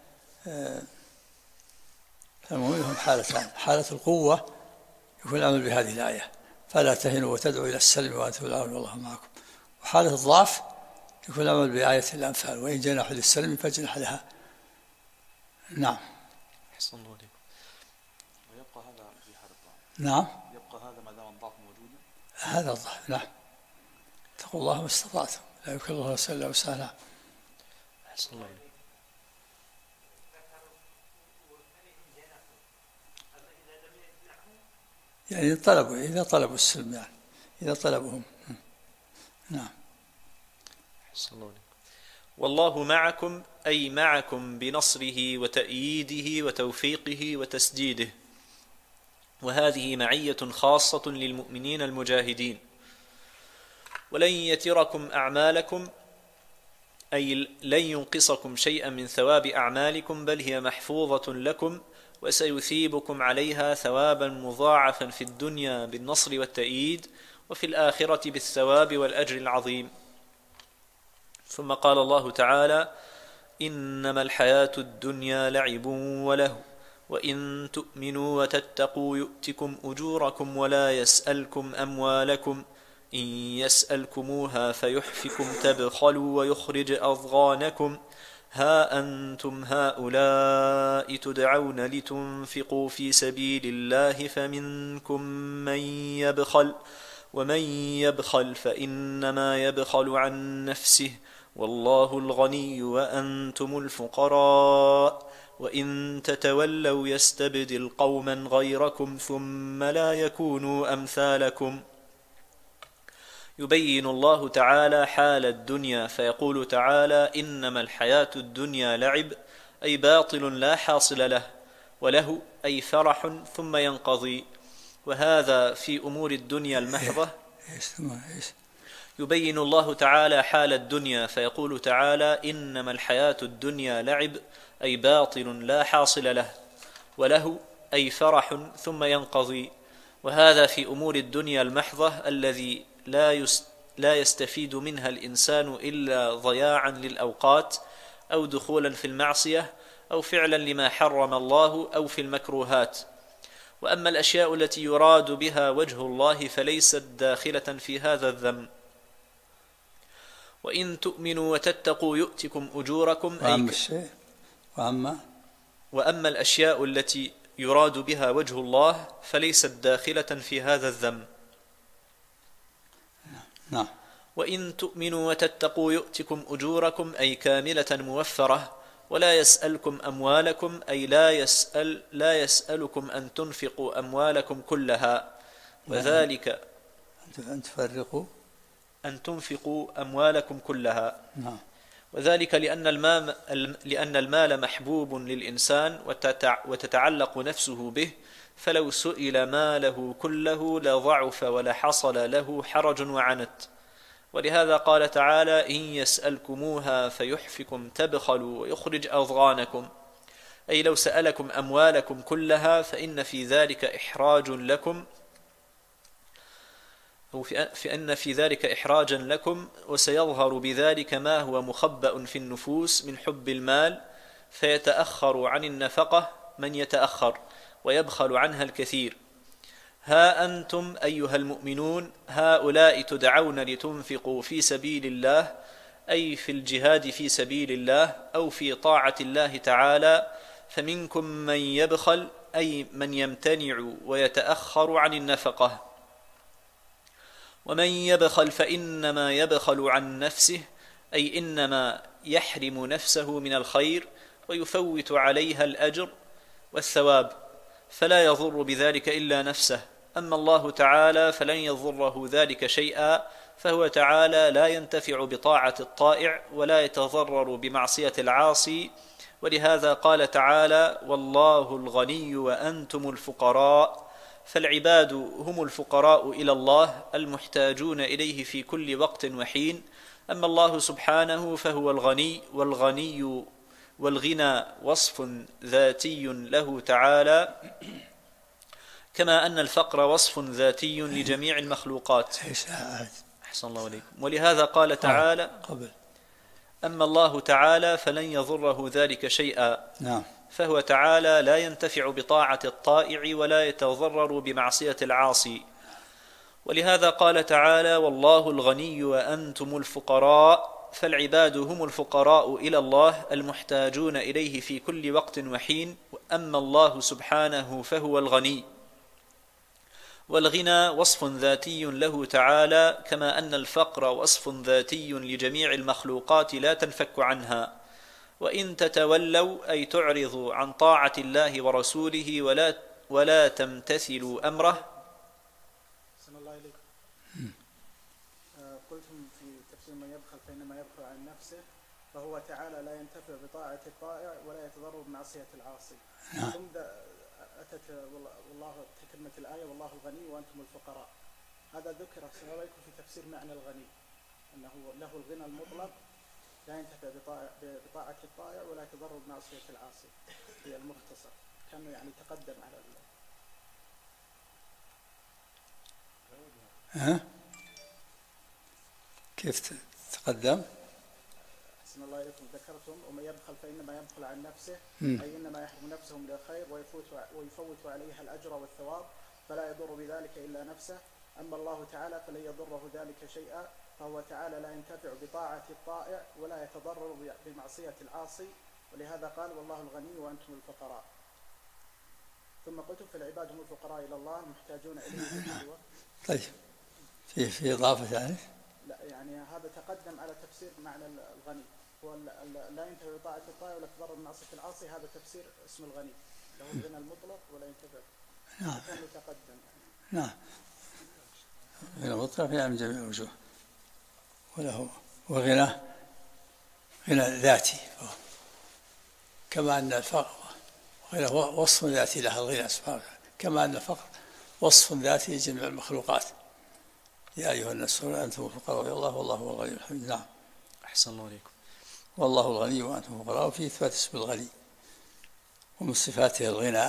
المهم حالتان: حالة القوة يكون العمل بهذه الآية: فلا تهنوا وتدعوا إلى السلم وأنتم الأعلون والله معكم. وحالة الضعف يكون العمل بآية الأنفال: وإن جنحوا للسلم فاجنح لها. نعم. أحسن الله عليكم. ويبقى هذا في حال الضعف. نعم. يبقى هذا ما دام الضعف موجود هذا الضعف. نعم، اتقوا الله ما استطعتم، لا يكلف الله نفسا إلا وسعها. أحسن الله إليك. يعني إذا طلبوا السلم، يعني إذا طلبهم. نعم. أحسن الله إليك. والله معكم أي معكم بنصره وتأييده وتوفيقه وتسديده، وهذه معية خاصة للمؤمنين المجاهدين. ولن يتركم أعمالكم أي لن ينقصكم شيئا من ثواب أعمالكم، بل هي محفوظة لكم، وسيثيبكم عليها ثوابا مضاعفا في الدنيا بالنصر والتأييد، وفي الآخرة بالثواب والأجر العظيم. ثم قال الله تعالى: إنما الحياة الدنيا لعب وله، وإن تؤمنوا وتتقوا يؤتكم أجوركم ولا يسألكم أموالكم، إن يسألكموها فيحفكم تبخلوا ويخرج أضغانكم، ها أنتم هؤلاء تدعون لتنفقوا في سبيل الله فمنكم من يبخل، ومن يبخل فإنما يبخل عن نفسه، والله الغني وأنتم الفقراء، وإن تتولوا يستبدل قوما غيركم ثم لا يكونوا أمثالكم. يبين الله تعالى حال الدنيا فيقول تعالى: إنما الحياة الدنيا لعب أي باطل لا حاصل له، وله أي فرح ثم ينقضي، وهذا في أمور الدنيا المحضة. يبين الله تعالى حال الدنيا فيقول تعالى: إنما الحياة الدنيا لعب أي باطل لا حاصل له، وله أي فرح ثم ينقضي، وهذا في أمور الدنيا المحضة الذي لا يستفيد منها الإنسان إلا ضياعا للأوقات، أو دخولا في المعصية، أو فعلا لما حرم الله، أو في المكروهات. وأما الأشياء التي يراد بها وجه الله فليست داخلة في هذا الذم. وإن تؤمنوا وتتقوا يؤتكم أجوركم. وأما الأشياء التي يراد بها وجه الله فليست داخلة في هذا الذم. نعم. وإن تؤمنوا وتتقوا يؤتكم أجوركم أي كاملة موفرة، ولا يسألكم أموالكم أي لا يسألكم أن تنفقوا أموالكم كلها، وذلك أن تنفقوا أموالكم كلها. نعم. وذلك لأن المال محبوب للإنسان وتتعلق نفسه به، فلو سئل ماله كله لضعف ولحصل له حرج وعنت. ولهذا قال تعالى: إن يسألكموها فيحفكم تبخلوا ويخرج أضغانكم، أي لو سألكم أموالكم كلها فإن في ذلك إحراج لكم، فإن في ذلك إحراجا لكم، وسيظهر بذلك ما هو مخبأ في النفوس من حب المال، فيتأخر عن النفقة من يتأخر ويبخل عنها الكثير. ها أنتم أيها المؤمنون هؤلاء تدعون لتنفقوا في سبيل الله، أي في الجهاد في سبيل الله أو في طاعة الله تعالى، فمنكم من يبخل أي من يمتنع ويتأخر عن النفقة، ومن يبخل فإنما يبخل عن نفسه، أي إنما يحرم نفسه من الخير ويفوت عليها الأجر والثواب، فلا يضر بذلك إلا نفسه. أما الله تعالى فلن يضره ذلك شيئا، فهو تعالى لا ينتفع بطاعة الطائع ولا يتضرر بمعصية العاصي. ولهذا قال تعالى: والله الغني وأنتم الفقراء، فالعباد هم الفقراء إلى الله المحتاجون إليه في كل وقت وحين. أما الله سبحانه فهو الغني، والغنى وصف ذاتي له تعالى، كما أن الفقر وصف ذاتي لجميع المخلوقات. أحسن الله عليكم. ولهذا قال تعالى: أما الله تعالى فلن يضره ذلك شيئا. نعم. فهو تعالى لا ينتفع بطاعة الطائع ولا يتضرر بمعصية العاصي. ولهذا قال تعالى: والله الغني وأنتم الفقراء، فالعباد هم الفقراء إلى الله المحتاجون إليه في كل وقت وحين. أما الله سبحانه فهو الغني، والغنى وصف ذاتي له تعالى، كما أن الفقر وصف ذاتي لجميع المخلوقات لا تنفك عنها. وإن تتولوا أي تعرضوا عن طاعة الله ورسوله ولا تمتثلوا أمره. أحسن الله إليكم. قلتم في تفسير من يبخل فإنما يبخل عن نفسه، فهو تعالى لا ينتفع بطاعة الطائع ولا يتضرر بمعصية العاصي. ثم أتت والله كلمة الآية والله الغني وأنتم الفقراء. هذا ذكر أحسن الله إليكم في تفسير معنى الغني، أنه له الغنى المطلق لا ينتفع بطاعة الطائع ولا يتضرر بمعصية العاصي. هي المختصر، كان يعني تقدم على كيف تقدم؟ أحسن الله إليكم. ذكرتم ومن يبخل فإنما يبخل عن نفسه، أي إنما يحرم نفسه من الخير ويفوت عليها الأجر والثواب، فلا يضر بذلك إلا نفسه. أما الله تعالى فلن يضره ذلك شيئا، فهو تعالى لا ينتفع بطاعة الطائع ولا يتضرر بمعصية العاصي، ولهذا قال والله الغني وأنتم الفقراء. ثم قلتم في العباد هم الفقراء إلى الله المحتاجون إليه. طيب في إضافة يعني؟ لا يعني هذا تقدم على تفسير معنى الغني، هو لا ينتفع بطاعة الطائع ولا يتضرر بمعصية العاصي. هذا تفسير اسم الغني، له الغنى المطلق ولا ينتفع. نعم. كان يتقدم يعني. نعم. غنى مطلق يعني من جميع الوجوه، وله وغنى ذاتي، كما أن الفقر هو وصف ذاتي له الغنى سبحانه وتعالى، كما أن الفقر وصف ذاتي لجميع المخلوقات. يا أيها الناس أنتم الفقراء إلى الله والله هو الغني الحميد. نعم. أحسن الله عليكم. والله الغني وأنتم الفقراء، وفي إثبات اسم الغني ومن صفاته الغنى،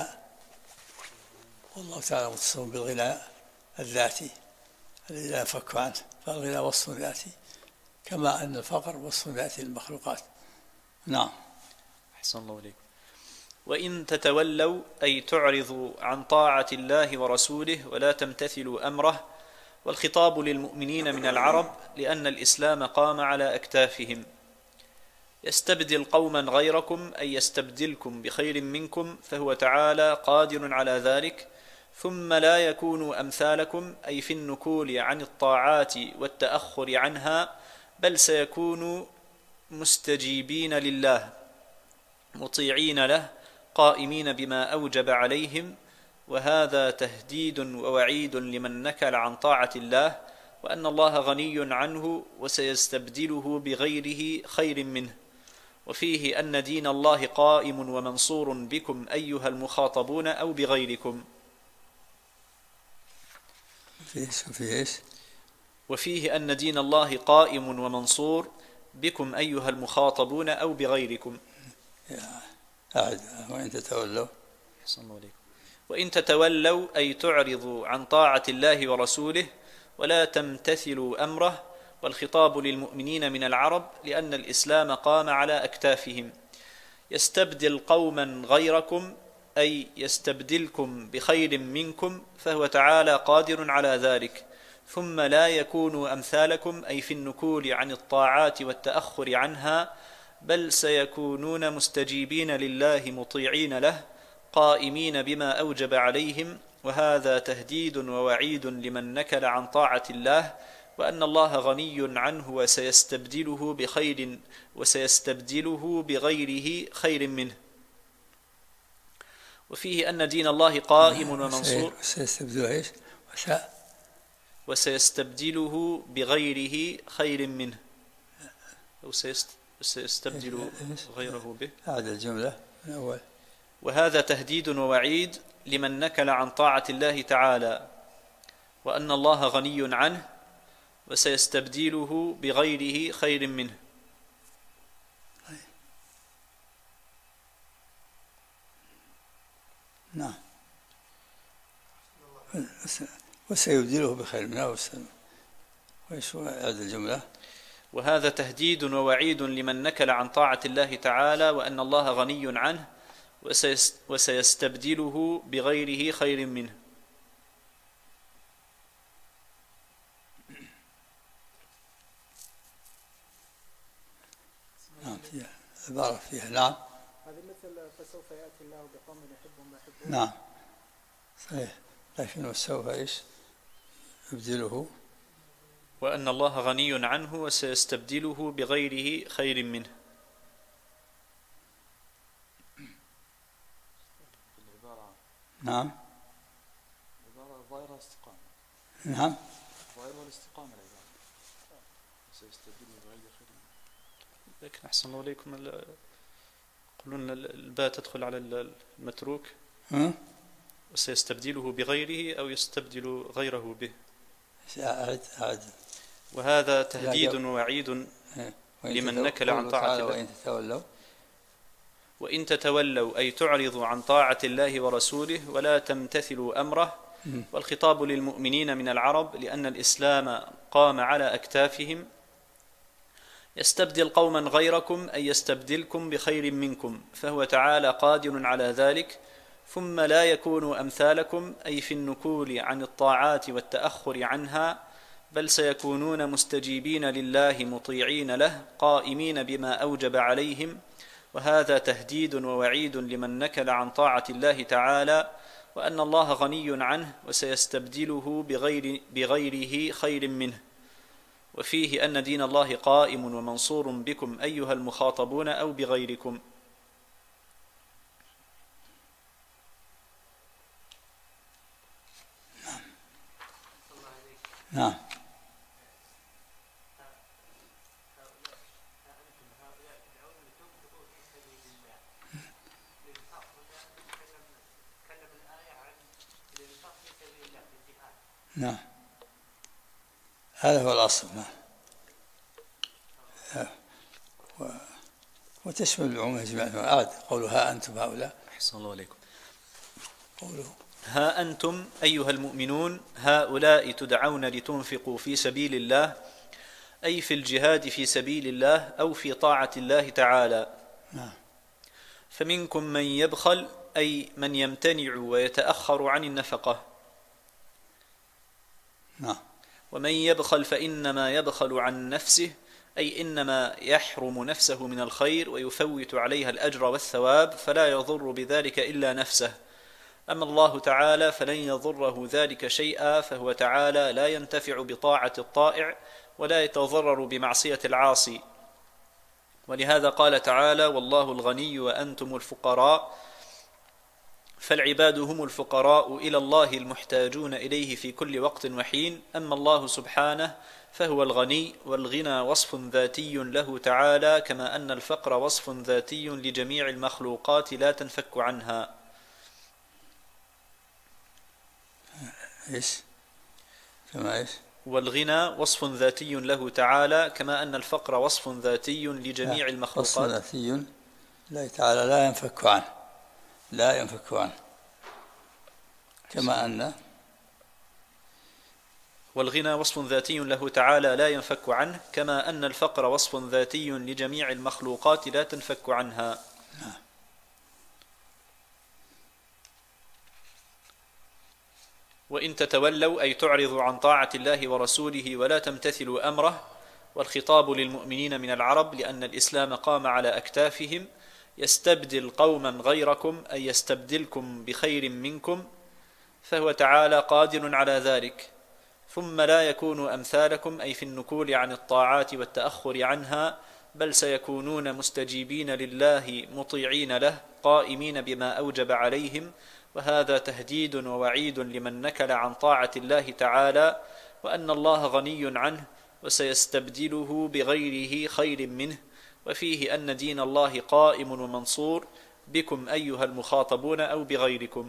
والله تعالى متصف بالغنى الذاتي الذي لا ينفك عنه، فالغنى وصف ذاتي كما أن الفقر وصف ذاتي للمخلوقات. نعم. أحسن الله عليكم. وإن تتولوا أي تعرضوا عن طاعة الله ورسوله ولا تمتثلوا أمره، والخطاب للمؤمنين من العرب لأن الإسلام قام على أكتافهم. يستبدل قوما غيركم أي يستبدلكم بخير منكم، فهو تعالى قادر على ذلك، ثم لا يكونوا أمثالكم أي في النكول عن الطاعات والتأخر عنها، بل سيكونوا مستجيبين لله مطيعين له قائمين بما أوجب عليهم. وهذا تهديد ووعيد لمن نكل عن طاعة الله، وأن الله غني عنه وسيستبدله بغيره خير منه. وفيه أن دين الله قائم ومنصور بكم أيها المخاطبون أو بغيركم. وفيه أن دين الله قائم ومنصور بكم أيها المخاطبون أو بغيركم. وإن تتولوا. وإن تتولوا أي تعرضوا عن طاعة الله ورسوله ولا تمتثلوا أمره، والخطاب للمؤمنين من العرب لأن الإسلام قام على أكتافهم. يستبدل قوما غيركم أي يستبدلكم بخير منكم، فهو تعالى قادر على ذلك، ثم لا يكونوا أمثالكم أي في النكول عن الطاعات والتأخر عنها، بل سيكونون مستجيبين لله مطيعين له قائمين بما أوجب عليهم. وهذا تهديد ووعيد لمن نكل عن طاعة الله، وأن الله غني عنه وسيستبدله بغيره خير منه. وفيه أن دين الله قائم ومنصور وسيستبدله بغيره خير منه، أو سيستبدل غيره به. هذا الجملة الأول. وهذا تهديد ووعيد لمن نكل عن طاعة الله تعالى، وأن الله غني عنه وسيستبدله بغيره خير منه. نعم. وسيبدله بخير منه. وإيش هذا الجملة؟ وهذا تهديد ووعيد لمن نكل عن طاعة الله تعالى، وأن الله غني عنه وسيستبدله بغيره خير منه. نعم فيها عبارة فيها. نعم. هذه مثل فسوف يأتي الله بقوم يحبهم ويحبون. نعم صحيح. لكنه سوف إيش يبدله. وأن الله غني عنه وسيستبدله بغيره خير منه. نعم. ظاهرها استقامة. نعم. ظاهرها الاستقامة العبارة. سيستبدله بغير خير منه. لكن أحسن الله إليكم يقولون الباء تدخل على المتروك. وسيستبدله بغيره أو يستبدل غيره به. أعد. وهذا تهديد ووعيد لمن نكل عن طاعة الله. وإن تتولوا أي تعرضوا عن طاعة الله ورسوله ولا تمتثلوا أمره. والخطاب للمؤمنين من العرب لأن الإسلام قام على أكتافهم. يستبدل قوما غيركم أي يستبدلكم بخير منكم، فهو تعالى قادر على ذلك. ثم لا يكونوا أمثالكم أي في النكول عن الطاعات والتأخر عنها، بل سيكونون مستجيبين لله مطيعين له قائمين بما أوجب عليهم. وهذا تهديد ووعيد لمن نكل عن طاعة الله تعالى، وأن الله غني عنه وسيستبدله بغيره خير منه. وفيه أن دين الله قائم ومنصور بكم أيها المخاطبون أو بغيركم. نعم. نعم. هذا هو الأصل. وتشمل العموم جميعا. عاد قوله ها أنتم هؤلاء. أحسن الله عليكم. قوله ها أنتم أيها المؤمنون هؤلاء تدعون لتنفقوا في سبيل الله، أي في الجهاد في سبيل الله أو في طاعة الله تعالى. فمنكم من يبخل أي من يمتنع ويتأخر عن النفقة. ومن يبخل فإنما يبخل عن نفسه، أي إنما يحرم نفسه من الخير ويفوت عليها الأجر والثواب، فلا يضر بذلك إلا نفسه. أما الله تعالى فلن يضره ذلك شيئا، فهو تعالى لا ينتفع بطاعة الطائع ولا يتضرر بمعصية العاصي. ولهذا قال تعالى: والله الغني وأنتم الفقراء. فالعباد هم الفقراء إلى الله المحتاجون إليه في كل وقت وحين. أما الله سبحانه فهو الغني، والغنى وصف ذاتي له تعالى، كما أن الفقر وصف ذاتي لجميع المخلوقات لا تنفك عنها. والغنى وصف ذاتي له تعالى، كما أن الفقر وصف ذاتي لجميع المخلوقات. وصف ذاتي الله تعالى لا ينفك عنه، لا ينفك عنه، كما أن والغنى وصف ذاتي له تعالى لا ينفك عنه، كما أن الفقر وصف ذاتي لجميع المخلوقات لا تنفك عنها. وإن تتولوا أي تعرضوا عن طاعة الله ورسوله ولا تمتثلوا أمره. والخطاب للمؤمنين من العرب لأن الإسلام قام على أكتافهم. يستبدل قوما غيركم أي يستبدلكم بخير منكم، فهو تعالى قادر على ذلك. ثم لا يكونوا أمثالكم أي في النكول عن الطاعات والتأخر عنها، بل سيكونون مستجيبين لله مطيعين له قائمين بما أوجب عليهم. وهذا تهديد ووعيد لمن نكل عن طاعة الله تعالى، وأن الله غني عنه وسيستبدله بغيره خير منه. وفيه أن دين الله قائم ومنصور بكم أيها المخاطبون أو بغيركم.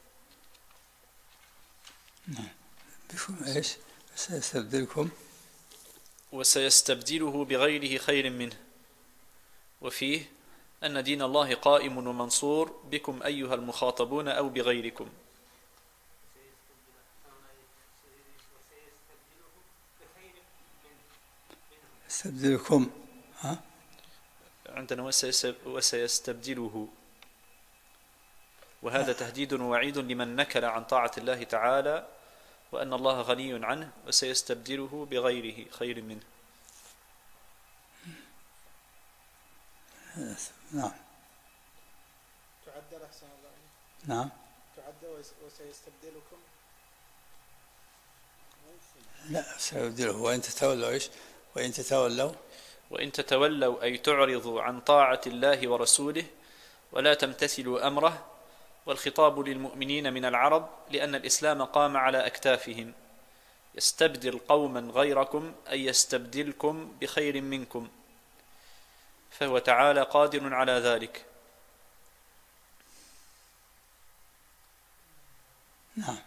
بكم إيش؟ سيستبدلكم وسيستبدله بغيره خير منه. وفيه أن دين الله قائم ومنصور بكم أيها المخاطبون أو بغيركم. يستبدلكم عندنا وسيستبدله، وهذا تهديد ووعيد لمن نكل عن طاعة الله تعالى، وأن الله غني عنه وسيستبدله بغيره خير منه. نعم. تعدل أحسن الله. نعم. تعدل وسيستبدلكم. لا سيبدله. وإن تتولوا إيش؟ وإن تتولوا وإن تتولوا أي تعرضوا عن طاعة الله ورسوله ولا تمتثلوا أمره، والخطاب للمؤمنين من العرب لأن الإسلام قام على أكتافهم. يستبدل قوما غيركم أي يستبدلكم بخير منكم، فهو تعالى قادر على ذلك. نعم.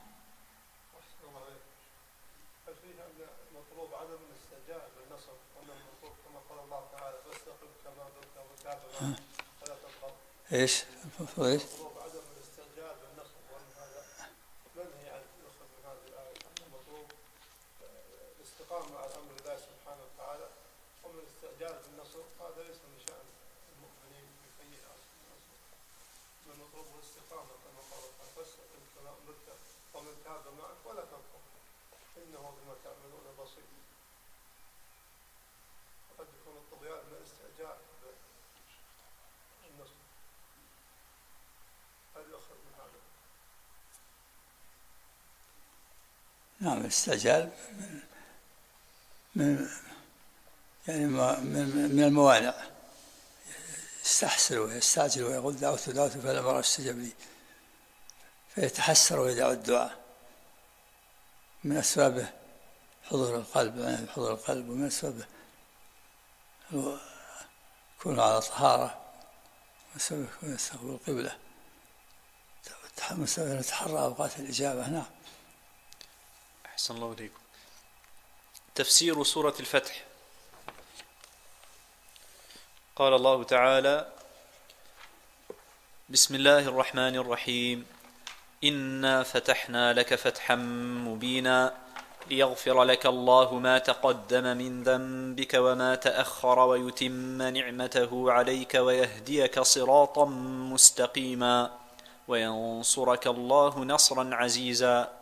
هل فيه أن مطلوب عدم الاستعجال بالنصر، وأن المطلوب كما قال الله تعالى فاستقم كما أمرت وتابع ولا تنقض؟ إيش؟ مطلوب عدم الاستعجال بالنصر، وأن هذا منهي عن النصر من هذه الآية. المطلوب الاستقامة على أمر الله سبحانه وتعالى، ومن الاستعجال بالنصر هذا ليس من شأن المؤمنين بأي أصل النصر. من المطلوب الاستقامة كما قال الله فاستقم كما أمرت ومن تاب معك ولا تنقض إنه بما تعملون بصير. وقد يكون الطغيان من الاستعجال بالنصر. هل يؤخذ من هذا؟ نعم. الاستعجال يعني من الموانع. يستحسر ويستعجل ويقول دعوت فلم استجب لي، فيتحسر ويدعو الدعاء. من أسبابه حضور القلب، ومن أسبابه يكون على طهارة، ومن يكون يستقبل القبلة، نتحرى أوقات الإجابة. نعم. أحسن الله إليكم. تفسير سورة الفتح. قال الله تعالى: بسم الله الرحمن الرحيم، إنا فتحنا لك فتحا مبينا ليغفر لك الله ما تقدم من ذنبك وما تأخر ويتم نعمته عليك ويهديك صراطا مستقيما وينصرك الله نصرا عزيزا.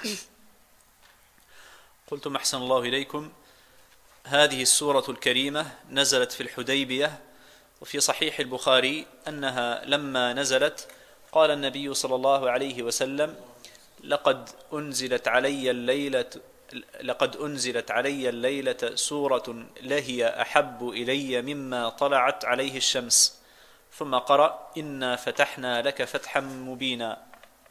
قلتم أحسن الله إليكم، هذه السورة الكريمة نزلت في الحديبية، وفي صحيح البخاري أنها لما نزلت قال النبي صلى الله عليه وسلم: لقد أنزلت علي الليلة سورة لهي أحب إلي مما طلعت عليه الشمس. ثم قرأ: إنا فتحنا لك فتحا مبينا.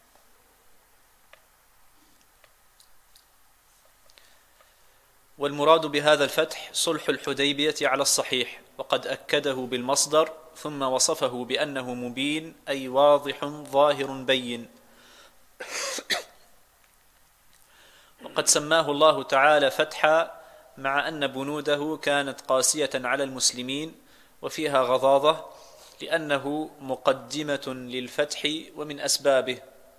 والمراد بهذا الفتح صلح الحديبية على الصحيح، وقد أكده بالمصدر ثم وصفه بأنه مبين أي واضح ظاهر بين. وقد سماه الله تعالى فتحا مع أن بنوده كانت قاسية على المسلمين وفيها غضاضة، لأنه مقدمة للفتح ومن أسبابه.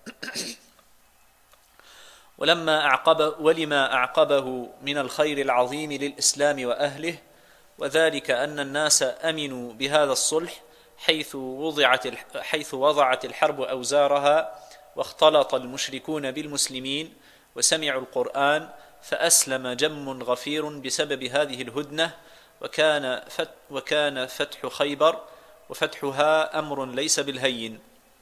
ولما أعقبه من الخير العظيم للإسلام وأهله، وذلك أن الناس أمنوا بهذا الصلح حيث وضعت الحرب أوزارها، واختلط المشركون بالمسلمين وسمعوا القرآن، فأسلم جم غفير بسبب هذه الهدنة. وكان فتح خيبر وفتحها أمر ليس بالهين.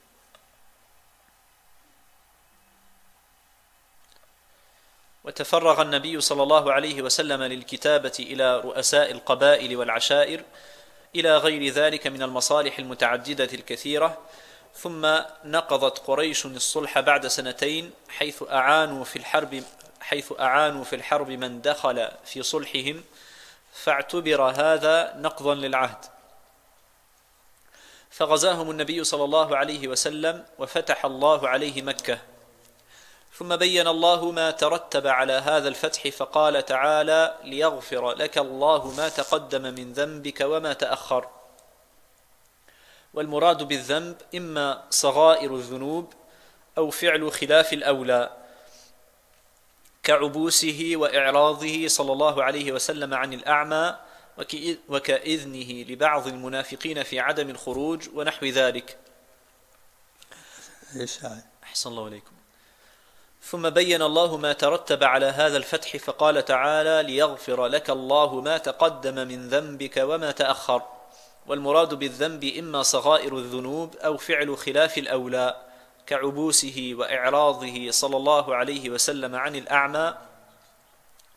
وتفرغ النبي صلى الله عليه وسلم للكتابة إلى رؤساء القبائل والعشائر إلى غير ذلك من المصالح المتعددة الكثيرة. ثم نقضت قريش الصلح بعد سنتين، حيث أعانوا في الحرب من دخل في صلحهم، فاعتبر هذا نقضا للعهد، فغزاهم النبي صلى الله عليه وسلم وفتح الله عليه مكة. ثم بين الله ما ترتب على هذا الفتح، فقال تعالى: ليغفر لك الله ما تقدم من ذنبك وما تأخر. والمراد بالذنب إما صغائر الذنوب أو فعل خلاف الأولى، كعبوسه وإعراضه صلى الله عليه وسلم عن الأعمى، وكإذنه لبعض المنافقين في عدم الخروج ونحو ذلك. أحسن الله عليكم. ثم بين الله ما ترتب على هذا الفتح، فقال تعالى: ليغفر لك الله ما تقدم من ذنبك وما تأخر. والمراد بالذنب إما صغائر الذنوب أو فعل خلاف الأولى، كعبوسه وإعراضه صلى الله عليه وسلم عن الأعمى،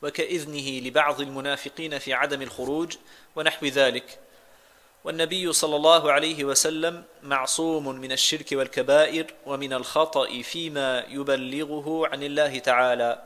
وكإذنه لبعض المنافقين في عدم الخروج ونحو ذلك. والنبي صلى الله عليه وسلم معصوم من الشرك والكبائر ومن الخطأ فيما يبلغه عن الله تعالى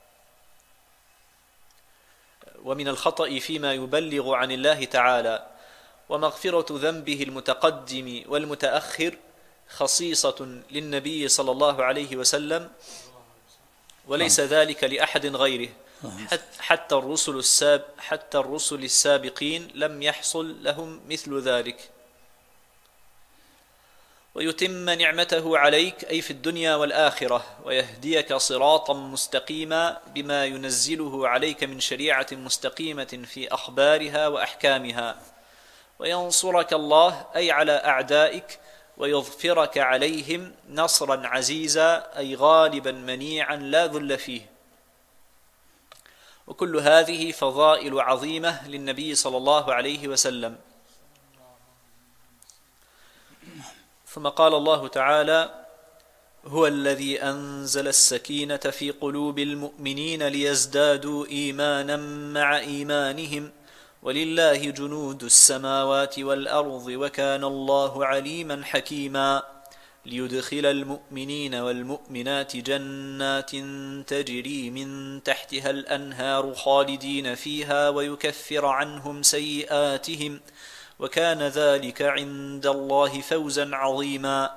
ومغفرة ذنبه المتقدم والمتأخر خصيصة للنبي صلى الله عليه وسلم، وليس ذلك لأحد غيره، حتى الرسل السابقين لم يحصل لهم مثل ذلك. ويتم نعمته عليك أي في الدنيا والآخرة، ويهديك صراطا مستقيما بما ينزله عليك من شريعة مستقيمة في أخبارها وأحكامها، وينصرك الله أي على أعدائك، ويظفرك عليهم نصرا عزيزا أي غالبا منيعا لا ذل فيه. وكل هذه فضائل عظيمة للنبي صلى الله عليه وسلم. ثم قال الله تعالى: هو الذي أنزل السكينة في قلوب المؤمنين ليزدادوا إيمانا مع إيمانهم ولله جنود السماوات والأرض وكان الله عليما حكيما، ليدخل المؤمنين والمؤمنات جنات تجري من تحتها الأنهار خالدين فيها ويكفر عنهم سيئاتهم وكان ذلك عند الله فوزا عظيما.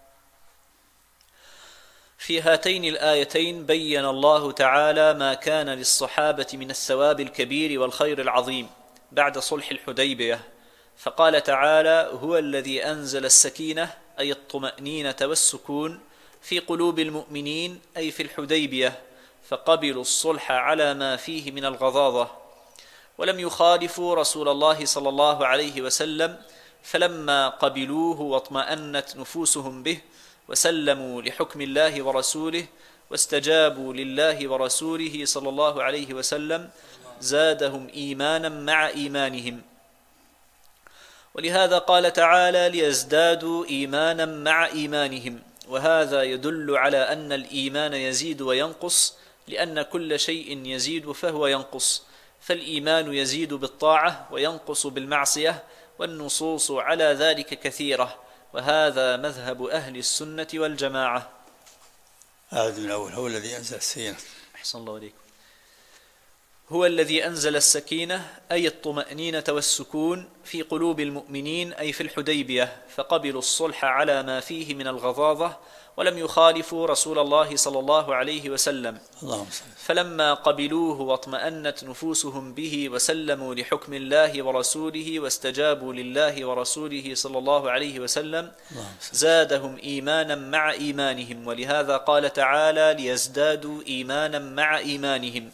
في هاتين الآيتين بين الله تعالى ما كان للصحابة من الثواب الكبير والخير العظيم بعد صلح الحديبية، فقال تعالى: هو الذي أنزل السكينة أي الطمأنينة والسكون في قلوب المؤمنين أي في الحديبية، فقبلوا الصلح على ما فيه من الغضاضة، ولم يخالفوا رسول الله صلى الله عليه وسلم، فلما قبلوه واطمأنت نفوسهم به وسلموا لحكم الله ورسوله واستجابوا لله ورسوله صلى الله عليه وسلم زادهم إيمانا مع إيمانهم. ولهذا قال تعالى: ليزدادوا إيمانا مع إيمانهم، وهذا يدل على أن الإيمان يزيد وينقص، لأن كل شيء يزيد فهو ينقص، فالإيمان يزيد بالطاعة وينقص بالمعصية، والنصوص على ذلك كثيرة، وهذا مذهب أهل السنة والجماعة. أعد من أول. هو الذي أنزل السكينة. أحسن الله عليكم. هو الذي أنزل السكينة أي الطمأنينة والسكون في قلوب المؤمنين أي في الحديبية، فقبلوا الصلح على ما فيه من الغضاضة ولم يخالفوا رسول الله صلى الله عليه وسلم، فلما قبلوه واطمأنت نفوسهم به وسلموا لحكم الله ورسوله واستجابوا لله ورسوله صلى الله عليه وسلم زادهم إيمانا مع إيمانهم. ولهذا قال تعالى: ليزدادوا إيمانا مع إيمانهم.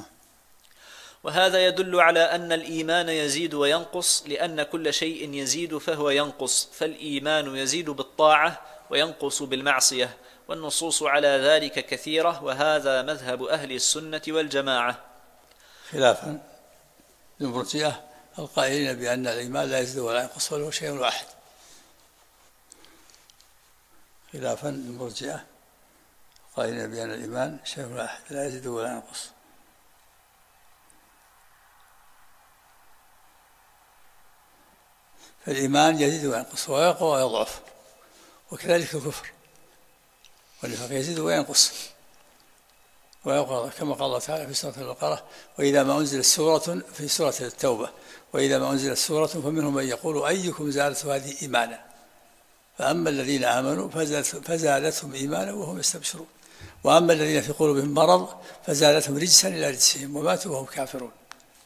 وهذا يدل على أن الإيمان يزيد وينقص، لأن كل شيء يزيد فهو ينقص، فالإيمان يزيد بالطاعة وينقص بالمعصية، والنصوص على ذلك كثيرة، وهذا مذهب أهل السنة والجماعة. خلافا للمرجئة القائلين بأن الإيمان لا يزيد ولا ينقص وله شيء واحد. خلافا للمرجئة القائلين بأن الإيمان شيء واحد لا يزيد ولا ينقص. فالإيمان يزيد وينقص ويقوى ويضعف، وكذلك الكفر والنفاق يزيد وينقص ويقوى، كما قال الله تعالى في سورة البقرة: وإذا ما أنزلت سورة في سورة التوبة: وإذا ما أنزلت سورة فمنهم من يقول أيكم زادته هذه إيمانا، فأما الذين آمنوا فزادتهم إيمانا وهم يستبشرون، وأما الذين في قلوبهم مرض فزادتهم رجسا إلى رجسهم وماتوا وهم كافرون.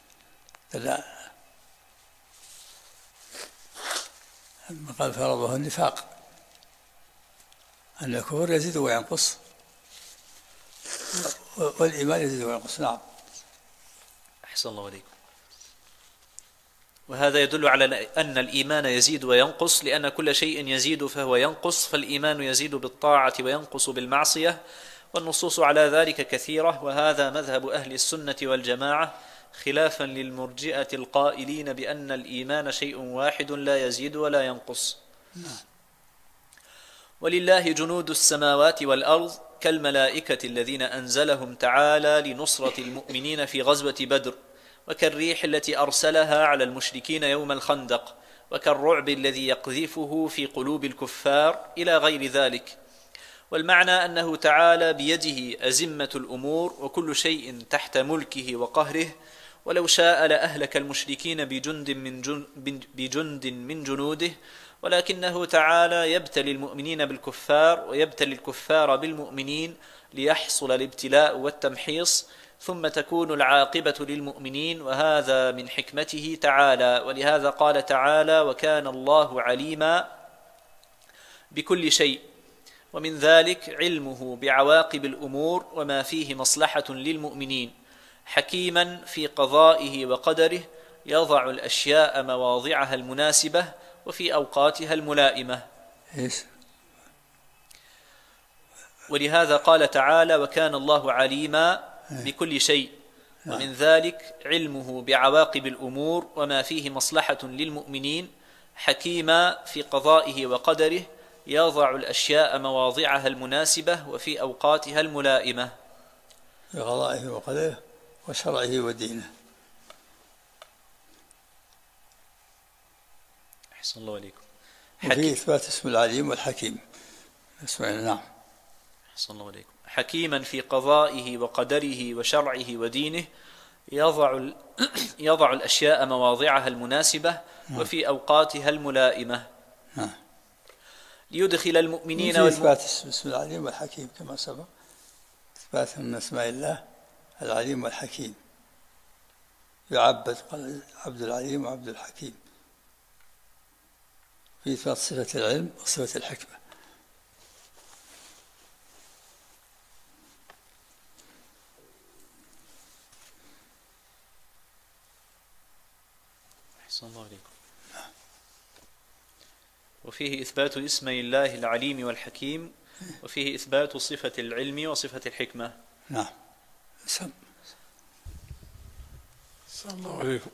قال فرضه النفاق أن الكفر يزيد وينقص والإيمان يزيد وينقص. نعم. أحسن الله عليكم. وهذا يدل على أن الإيمان يزيد وينقص، لأن كل شيء يزيد فهو ينقص، فالإيمان يزيد بالطاعة وينقص بالمعصية، والنصوص على ذلك كثيرة، وهذا مذهب أهل السنة والجماعة، خلافا للمرجئة القائلين بأن الإيمان شيء واحد لا يزيد ولا ينقص. ولله جنود السماوات والأرض كالملائكة الذين أنزلهم تعالى لنصرة المؤمنين في غزوة بدر، وكالريح التي أرسلها على المشركين يوم الخندق، وكالرعب الذي يقذفه في قلوب الكفار إلى غير ذلك. والمعنى أنه تعالى بيده أزمة الأمور وكل شيء تحت ملكه وقهره، ولو شاء لأهلك المشركين بجند من جنوده، ولكنه تعالى يبتلي المؤمنين بالكفار ويبتلي الكفار بالمؤمنين ليحصل الابتلاء والتمحيص، ثم تكون العاقبة للمؤمنين، وهذا من حكمته تعالى. ولهذا قال تعالى: وكان الله عليما بكل شيء. ومن ذلك علمه بعواقب الأمور وما فيه مصلحة للمؤمنين، حكيما في قضائه وقدره، يضع الأشياء مواضعها المناسبة وفي أوقاتها الملائمة. ولهذا قال تعالى: وكان الله عليما بكل شيء. ومن ذلك علمه بعواقب الأمور وما فيه مصلحة للمؤمنين، حكيما في قضائه وقدره، يضع الأشياء مواضعها المناسبة وفي أوقاتها الملائمة. في قضائه وقدره وشرعه ودينه. أحسن الله عليكم. وفي إثبات اسم العليم والحكيم. نعم. أحسن الله عليكم. حكيما في قضائه وقدره وشرعه ودينه، يضع الأشياء مواضعها المناسبة وفي أوقاتها الملائمة. ليدخل المؤمنين إثبات اسم العليم والحكيم كما سبق، إثبات من أسماء الله العليم والحكيم، يعبد قال عبد العليم وعبد الحكيم، في إثبات صفة العلم وصفة الحكمة. أحسن الله عليكم. وفيه إثبات اسمي الله العليم والحكيم، وفيه إثبات صفة العلم وصفة الحكمة. نعم. أحسن الله عليكم.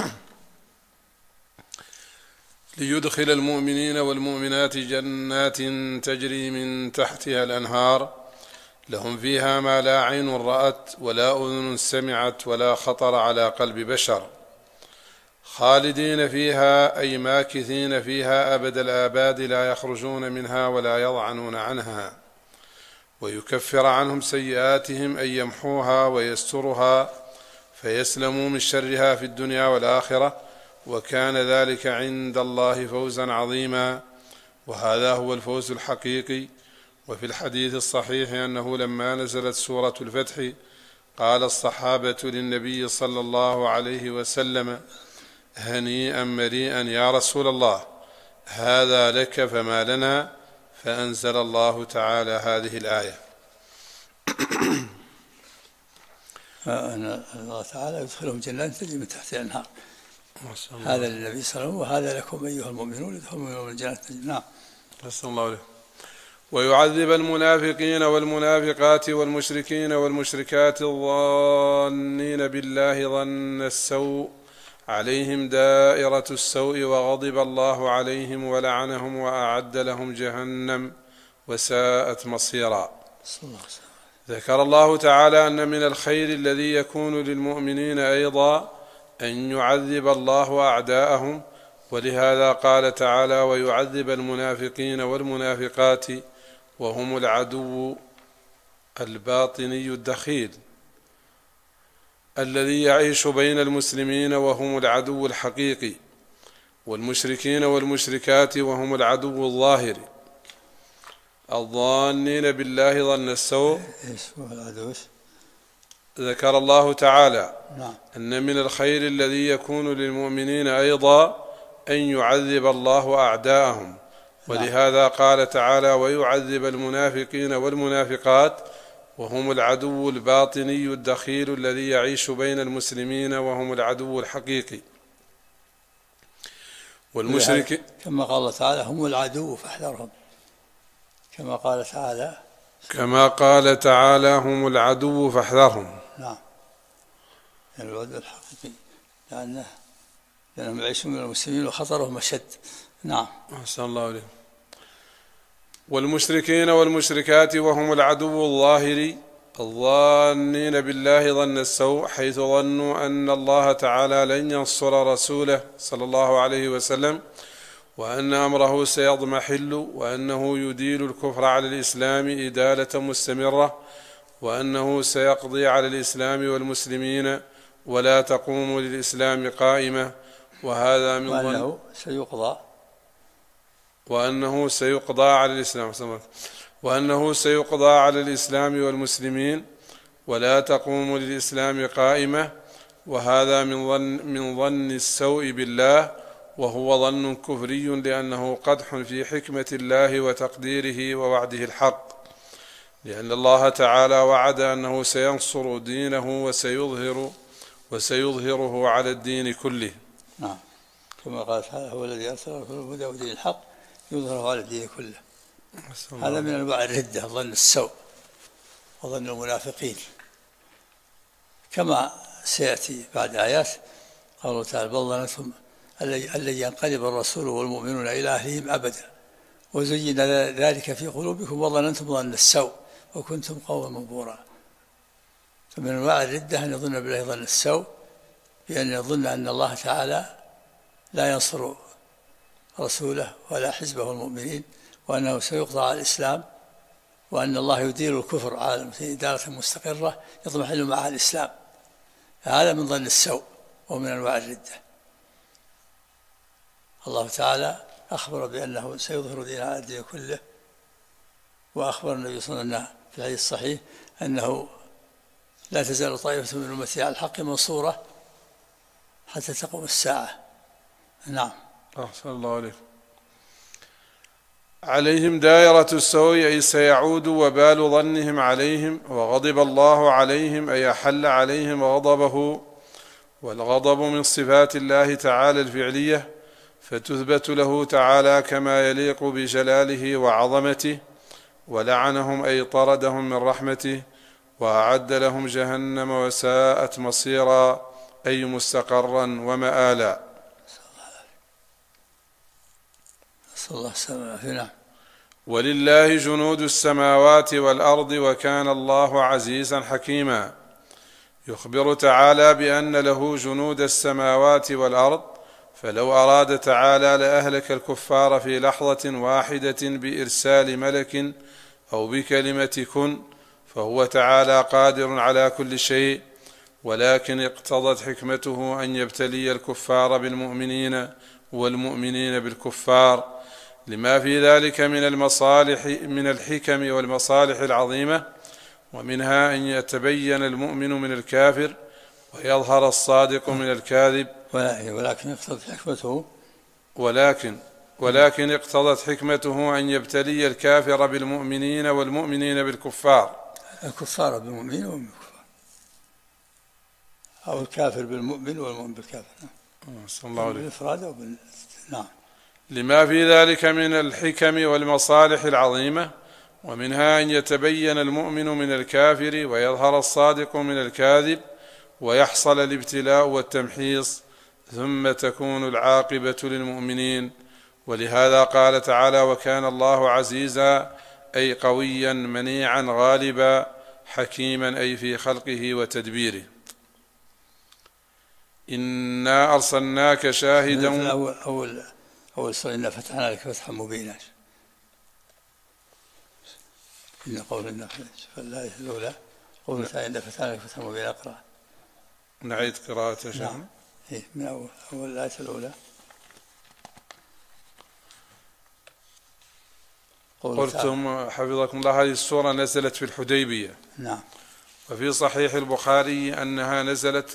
ليدخل المؤمنين والمؤمنات جنات تجري من تحتها الأنهار، لهم فيها ما لا عين رأت ولا أذن سمعت ولا خطر على قلب بشر، خالدين فيها أي ماكثين فيها أبد الآباد، لا يخرجون منها ولا يضعنون عنها، ويكفر عنهم سيئاتهم أي يمحوها ويسترها فيسلموا من شرها في الدنيا والآخرة، وكان ذلك عند الله فوزا عظيما، وهذا هو الفوز الحقيقي. وفي الحديث الصحيح أنه لما نزلت سورة الفتح قال الصحابة للنبي صلى الله عليه وسلم: هنيئا مريئا يا رسول الله، هذا لك فما لنا، فأنزل الله تعالى هذه الآية. أن الله تعالى يدخلهم جنات تجري من تحتها الأنهار، هذا للنبي صلى الله عليه وسلم وهذا لكم أيها المؤمنون يدخلون من جنات. نعم. أحسن الله عليكم. ويعذب المنافقين والمنافقات والمشركين والمشركات الظانين بالله ظن السوء، عليهم دائرة السوء، وغضب الله عليهم ولعنهم وأعد لهم جهنم وساءت مصيرا. ذكر الله تعالى أن من الخير الذي يكون للمؤمنين أيضا أن يعذب الله أعداءهم، ولهذا قال تعالى: ويعذب المنافقين والمنافقات وهم العدو الباطني الدخيل الذي يعيش بين المسلمين وهم العدو الحقيقي، والمشركين والمشركات وهم العدو الظاهر الظانين بالله ظن السوء. ذكر الله تعالى أن من الخير الذي يكون للمؤمنين أيضا أن يعذب الله أعداءهم، ولهذا قال تعالى: ويعذب المنافقين والمنافقات وهم العدو الباطني الدخيل الذي يعيش بين المسلمين وهم العدو الحقيقي. والمشرك كما قال الله تعالى: هم العدو فاحذرهم، كما قال تعالى هم العدو فاحذرهم. نعم، يعني العدو الحقيقي لأنهم يعيشون من المسلمين وخطرهم أشد. نعم. أحسن الله عليهم. والمشركين والمشركات وهم العدو الظاهر الظانين بالله ظن السوء، حيث ظنوا أن الله تعالى لن ينصر رسوله صلى الله عليه وسلم، وأن أمره سيضمحل، وأنه يديل الكفر على الإسلام إدالة مستمرة، وأنه سيقضي على الإسلام والمسلمين ولا تقوم للإسلام قائمة. وهذا من وأنه سيقضى على الإسلام وأنه سيقضى على الإسلام والمسلمين ولا تقوم للإسلام قائمة. وهذا من ظن السوء بالله، وهو ظن كفري، لأنه قدح في حكمة الله وتقديره ووعده الحق، لأن الله تعالى وعد أنه سينصر دينه وسيظهره على الدين كله. نعم، كما قال تعالى: هو الذي أرسل رسوله بالهدى ودين الحق يظهره على الدين كله. هذا من أنواع الردة، ظن السوء وظن المنافقين، كما سيأتي بعد آيات. قالوا تعالى: بل ظننتم أن ينقلب الرسول والمؤمنون إلى أهلهم أبدا وزين ذلك في قلوبكم وظننتم ظن السوء وكنتم قوما منبورا. فمن أنواع الردة أن يظن بالله ظن السوء، بأن يظن أن الله تعالى لا ينصر رسوله ولا حزبه المؤمنين، وأنه سيقضى على الإسلام، وأن الله يدير الكفر على إدارة مستقرة يضمحل معها الإسلام. هذا من ظن السوء ومن أنواع الردة. الله تعالى أخبر بأنه سيظهر دينه على الدين كله، وأخبر النبي صلى الله عليه وسلم في الحديث الصحيح أنه لا تزال طائفة من أمتي على الحق منصورة حتى تقوم الساعة. نعم. أحسن الله عليكم. عليهم دائرة السوء، أي سيعود وبال ظنهم عليهم، وغضب الله عليهم، أي أحل عليهم غضبه، والغضب من صفات الله تعالى الفعلية، فتثبت له تعالى كما يليق بجلاله وعظمته. ولعنهم، أي طردهم من رحمته، وأعد لهم جهنم وساءت مصيرا، أي مستقرا ومآلا. صلى الله عليه وسلم. ولله جنود السماوات والأرض، وكان الله عزيزا حكيما. يخبر تعالى بأن له جنود السماوات والأرض، فلو أراد تعالى لأهلك الكفار في لحظة واحدة بإرسال ملك أو بكلمة كن، فهو تعالى قادر على كل شيء، ولكن اقتضت حكمته أن يبتلي الكفار بالمؤمنين والمؤمنين بالكفار، لما في ذلك من الحكم والمصالح العظيمة. ومنها أن يتبين المؤمن من الكافر ويظهر الصادق من الكاذب. ولكن اقتضت حكمته أن يبتلي الكافر بالمؤمنين والمؤمنين بالكفار. الكفار بالمؤمنين والمؤمنين بالكفار، أو الكافر بالمؤمن والمؤمن بالكافر. بالإفراد نعم. لما في ذلك من الحكم والمصالح العظيمة. ومنها أن يتبين المؤمن من الكافر ويظهر الصادق من الكاذب، ويحصل الابتلاء والتمحيص، ثم تكون العاقبة للمؤمنين. ولهذا قال تعالى: وكان الله عزيزا، أي قويا منيعا غالبا، حكيما، أي في خلقه وتدبيره. إنا أرسلناك شاهدا. أول سورة إنا فتحنا لك فتحا مبينا. إن قولنا فالآية الأولى قول تعالى إنا فتحنا لك فتحا مبينا. أقرأ. نعيد قراءة شيخ. نعم. من أول الآية الأولى. قلتم حفظكم الله هذه السورة نزلت في الحديبية. نعم. وفي صحيح البخاري أنها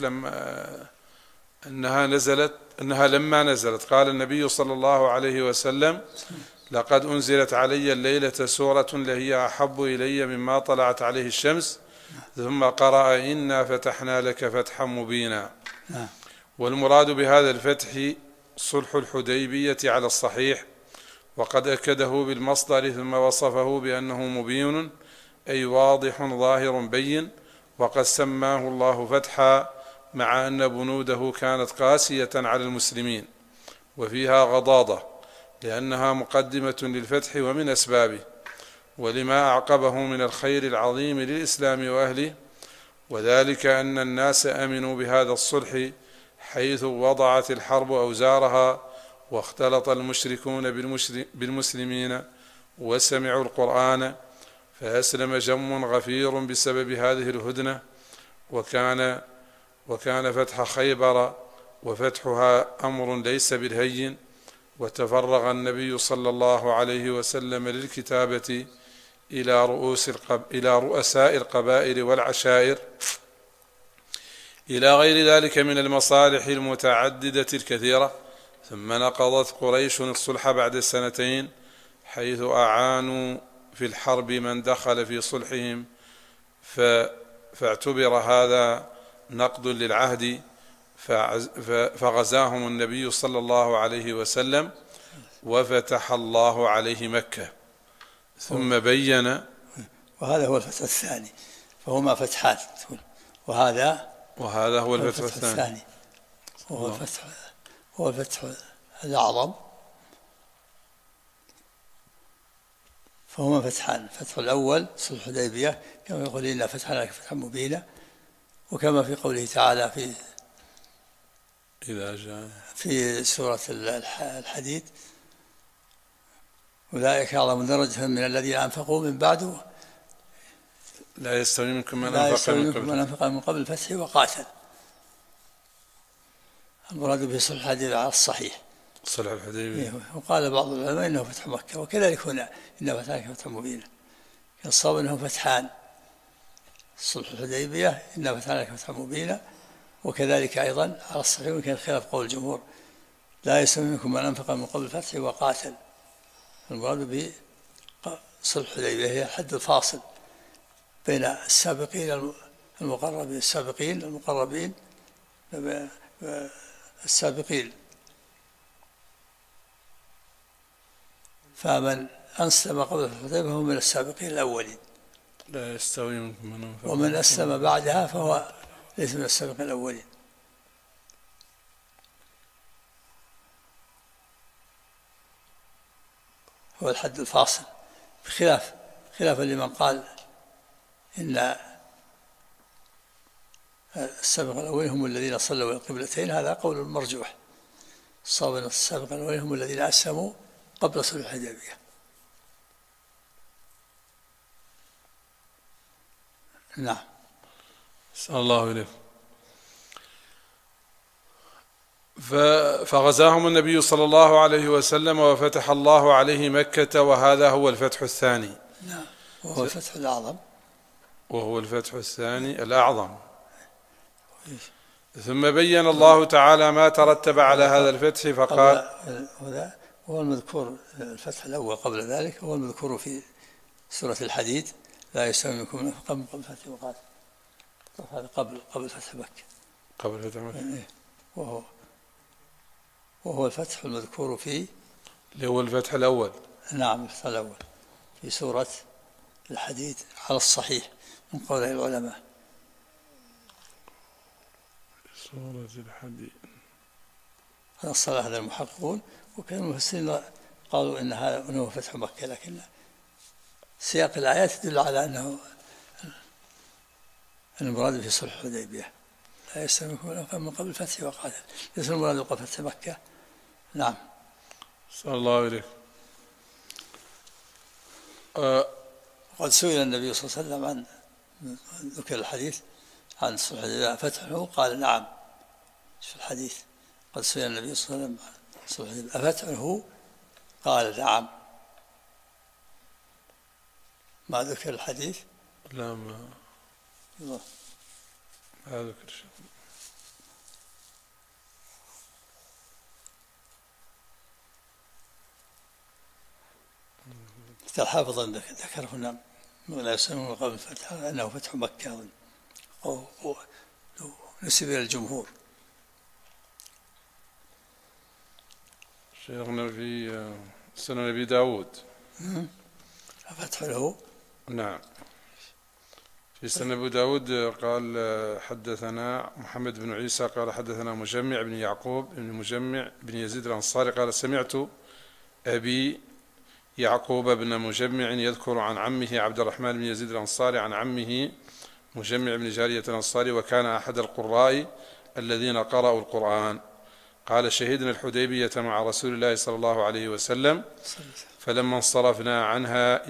لما نزلت قال النبي صلى الله عليه وسلم: لقد أنزلت علي الليلة سورة لهي أحب إلي مما طلعت عليه الشمس. ثم قرأ: إنا فتحنا لك فتحا مبينا. والمراد بهذا الفتح صلح الحديبية على الصحيح، وقد أكده بالمصدر ثم وصفه بأنه مبين، أي واضح ظاهر بين، وقد سماه الله فتحا، مع أن بنوده كانت قاسية على المسلمين وفيها غضاضة، لأنها مقدمة للفتح ومن أسبابه. ولما أعقبه من الخير العظيم للإسلام وأهله، وذلك أن الناس أمنوا بهذا الصلح حيث وضعت الحرب أوزارها، واختلط المشركون بالمسلمين وسمعوا القرآن، فأسلم جم غفير بسبب هذه الهدنة. وكان فتح خيبر وفتحها أمر ليس بالهين، وتفرغ النبي صلى الله عليه وسلم للكتابة إلى رؤساء القبائل والعشائر إلى غير ذلك من المصالح المتعددة الكثيرة. ثم نقضت قريش الصلح بعد 2 حيث أعانوا في الحرب من دخل في صلحهم، فاعتبر هذا نقض للعهد، فغزاهم النبي صلى الله عليه وسلم وفتح الله عليه مكة. ثم بين، وهذا هو الفتح الثاني، فهما فتحان، وهذا هو الفتح الثاني، هو الفتح الأعظم. فهما فتحان، الفتح الأول صلح الحديبية كما يقول إنا فتحنا لك فتحا مبينا، وكما في قوله تعالى في سورة الحديد أولئك أعظم درجة من الذين أنفقوا من بعد لا يستوي منكم من أنفق من قبل الفتح وقاتل. المراد به صلح الحديبية على الصحيح، صلح الحديبية. وقال بعض العلماء إنه فتح مكة، وكذلك هنا إنه فتح لك فتحا مبينا. الصواب أنه فتحان، صلح الحديبية إنه فتح لك فتحا مبينا، وكذلك أيضا على الصحيح، وكان خلاف قول الجمهور لا يستوي منكم من أنفق من قبل الفتح وقاتل. المراد به صلح الحديبية هي الحد الفاصل بين السابقين المقربين السابقين. فمن أسلم قبل الحديبية فهو من السابقين الأولين، لا يستوي منكم من أنفق، ومن أسلم بعدها فهو ليس من السابقين الأولين. هو الحد الفاصل، خلافا لمن قال إن السابق الأولين هم الذين صلوا القبلتين، هذا قول مرجوح. الصواب أن السابق الأولين هم الذين أسلموا قبل صلح الحديبية. نعم. أسأل الله إليك. فغزاهم النبي صلى الله عليه وسلم وفتح الله عليه مكة، وهذا هو الفتح الثاني. نعم، وهو الفتح الأعظم، وهو الفتح الثاني الأعظم. ثم بين الله تعالى ما ترتب على هذا الفتح فقال، هذا هو المذكور، الفتح الأول قبل ذلك هو المذكور في سورة الحديد لا يستوي منكم من أنفق من قبل فتح وقاتل. هذا قبل فتح مكة، قبل فتح مكة، وهو الفتح المذكور في اللي هو الفتح الأول. نعم، الفتح الأول في سورة الحديد على الصحيح من قول العلماء. سورة الحديد نص هذا المحققون، وكان المفسرين قالوا إنه فتح مكة، لكن سياق الآيات يدل على أنه المراد في صلح الحديبية لا يستوي منكم من قبل الفتح وقاتل، ليس المراد قبل فتح مكة. نعم. صلى الله عليه. وقد سئل النبي صلى الله عليه وسلم عن ذكر الحديث عن صلح الحديبية فتحه، قال نعم. في الحديث قد سئل النبي صلى الله عليه وسلم عن صلح الحديبية أفتحه، قال نعم. ما ذكر الحديث؟ لا، ما ذكر شيء. الحافظ ذكر هنا لا يسمى قبل الفتح أنه فتح مكة، نسب إلى الجمهور. شيخنا في سنن أبي داود فتح له. نعم، في سنن أبي داود قال حدثنا محمد بن عيسى قال حدثنا مجمع بن يعقوب بن مجمع بن يزيد الأنصاري قال سمعت أبي يعقوب بن مجمع يذكر عن عمه عبد الرحمن بن يزيد الأنصاري عن عمه مجمع بن جارية الأنصاري، وكان أحد القراء الذين قرأوا القرآن. قال: شهدنا الحديبية مع رسول الله صلى الله عليه وسلم، فلما انصرفنا عنها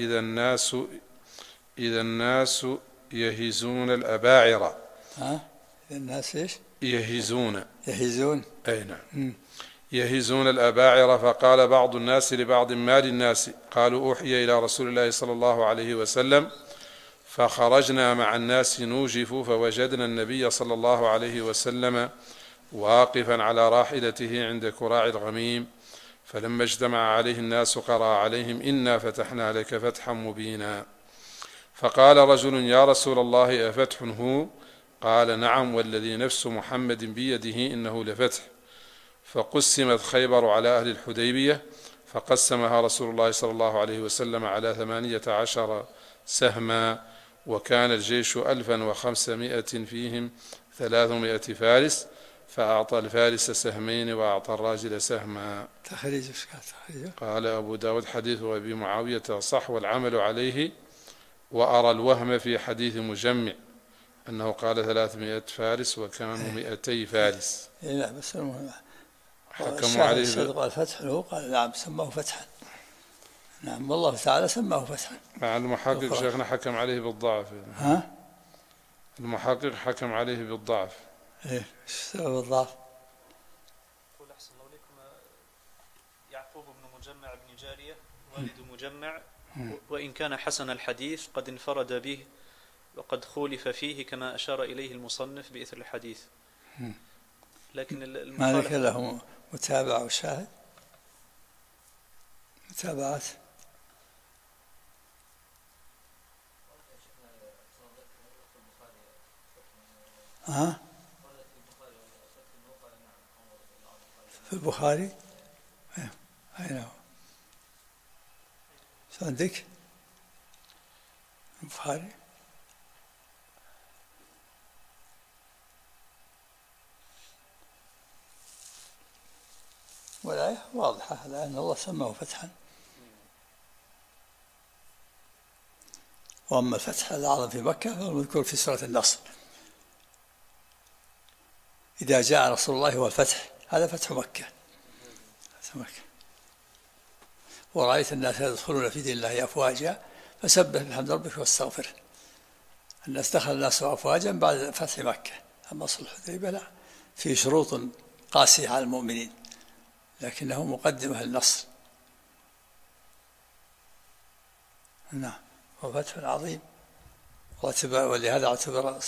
إذا الناس يهزون الأباعرة. الناس إيش؟ يهزون. أي نعم. يهزون الأباعرة. فقال بعض الناس لبعض: ما للناس؟ قالوا: أوحي إلى رسول الله صلى الله عليه وسلم، فخرجنا مع الناس نوجف، فوجدنا النبي صلى الله عليه وسلم واقفا على راحلته عند كراع الغميم، فلما اجتمع عليه الناس قرأ عليهم: إنا فتحنا لك فتحا مبينا. فقال رجل: يا رسول الله، أفتح هو؟ قال: نعم، والذي نفس محمد بيده إنه لفتح. فقسمت خيبر على أهل الحديبية، فقسمها رسول الله صلى الله عليه وسلم على 18 سهما، وكان الجيش 1500 فيهم 300 فارس، فأعطى الفارس سهمين وأعطى الراجل سهما. تخريج. قال أبو داود: حديث أبي معاوية صح والعمل عليه، وأرى الوهم في حديث مجمع أنه قال 300 فارس وكانوا 200 فارس. لا بس المهم حكموا عليه قال فتح له، قال نعم سماه فتحا. نعم والله تعالى سماه فتحا. مع المحقق شيخنا حكم عليه بالضعف. ها؟ المحقق حكم عليه بالضعف. ايه ايش سبب الضعف؟ يقول أحسن الله إليكم: يعقوب بن مجمع بن جارية والد مجمع، وإن كان حسن الحديث قد انفرد به وقد خولف فيه كما أشار إليه المصنف بإثر الحديث، لكن ما ذكر له متابعة وشاهد؟ متابعات. في البخاري؟ أين هو؟ عندك البخاري؟ والآية واضحة لأن الله سماه فتحا. وأما الفتح الأعظم في مكة فهو مذكور في سورة النصر: إذا جاء نصر الله هو الفتح، هذا فتح مكة. ورأيت الناس يدخلون في دين الله أفواجا فسبح بحمد ربك واستغفره. الناس دخل الناس أفواجا بعد فتح مكة. أما صلح الحديبية لا، في شروط قاسية على المؤمنين، لكنه مقدمة للنصر. نعم، وفتح عظيم، ولهذا اعتبر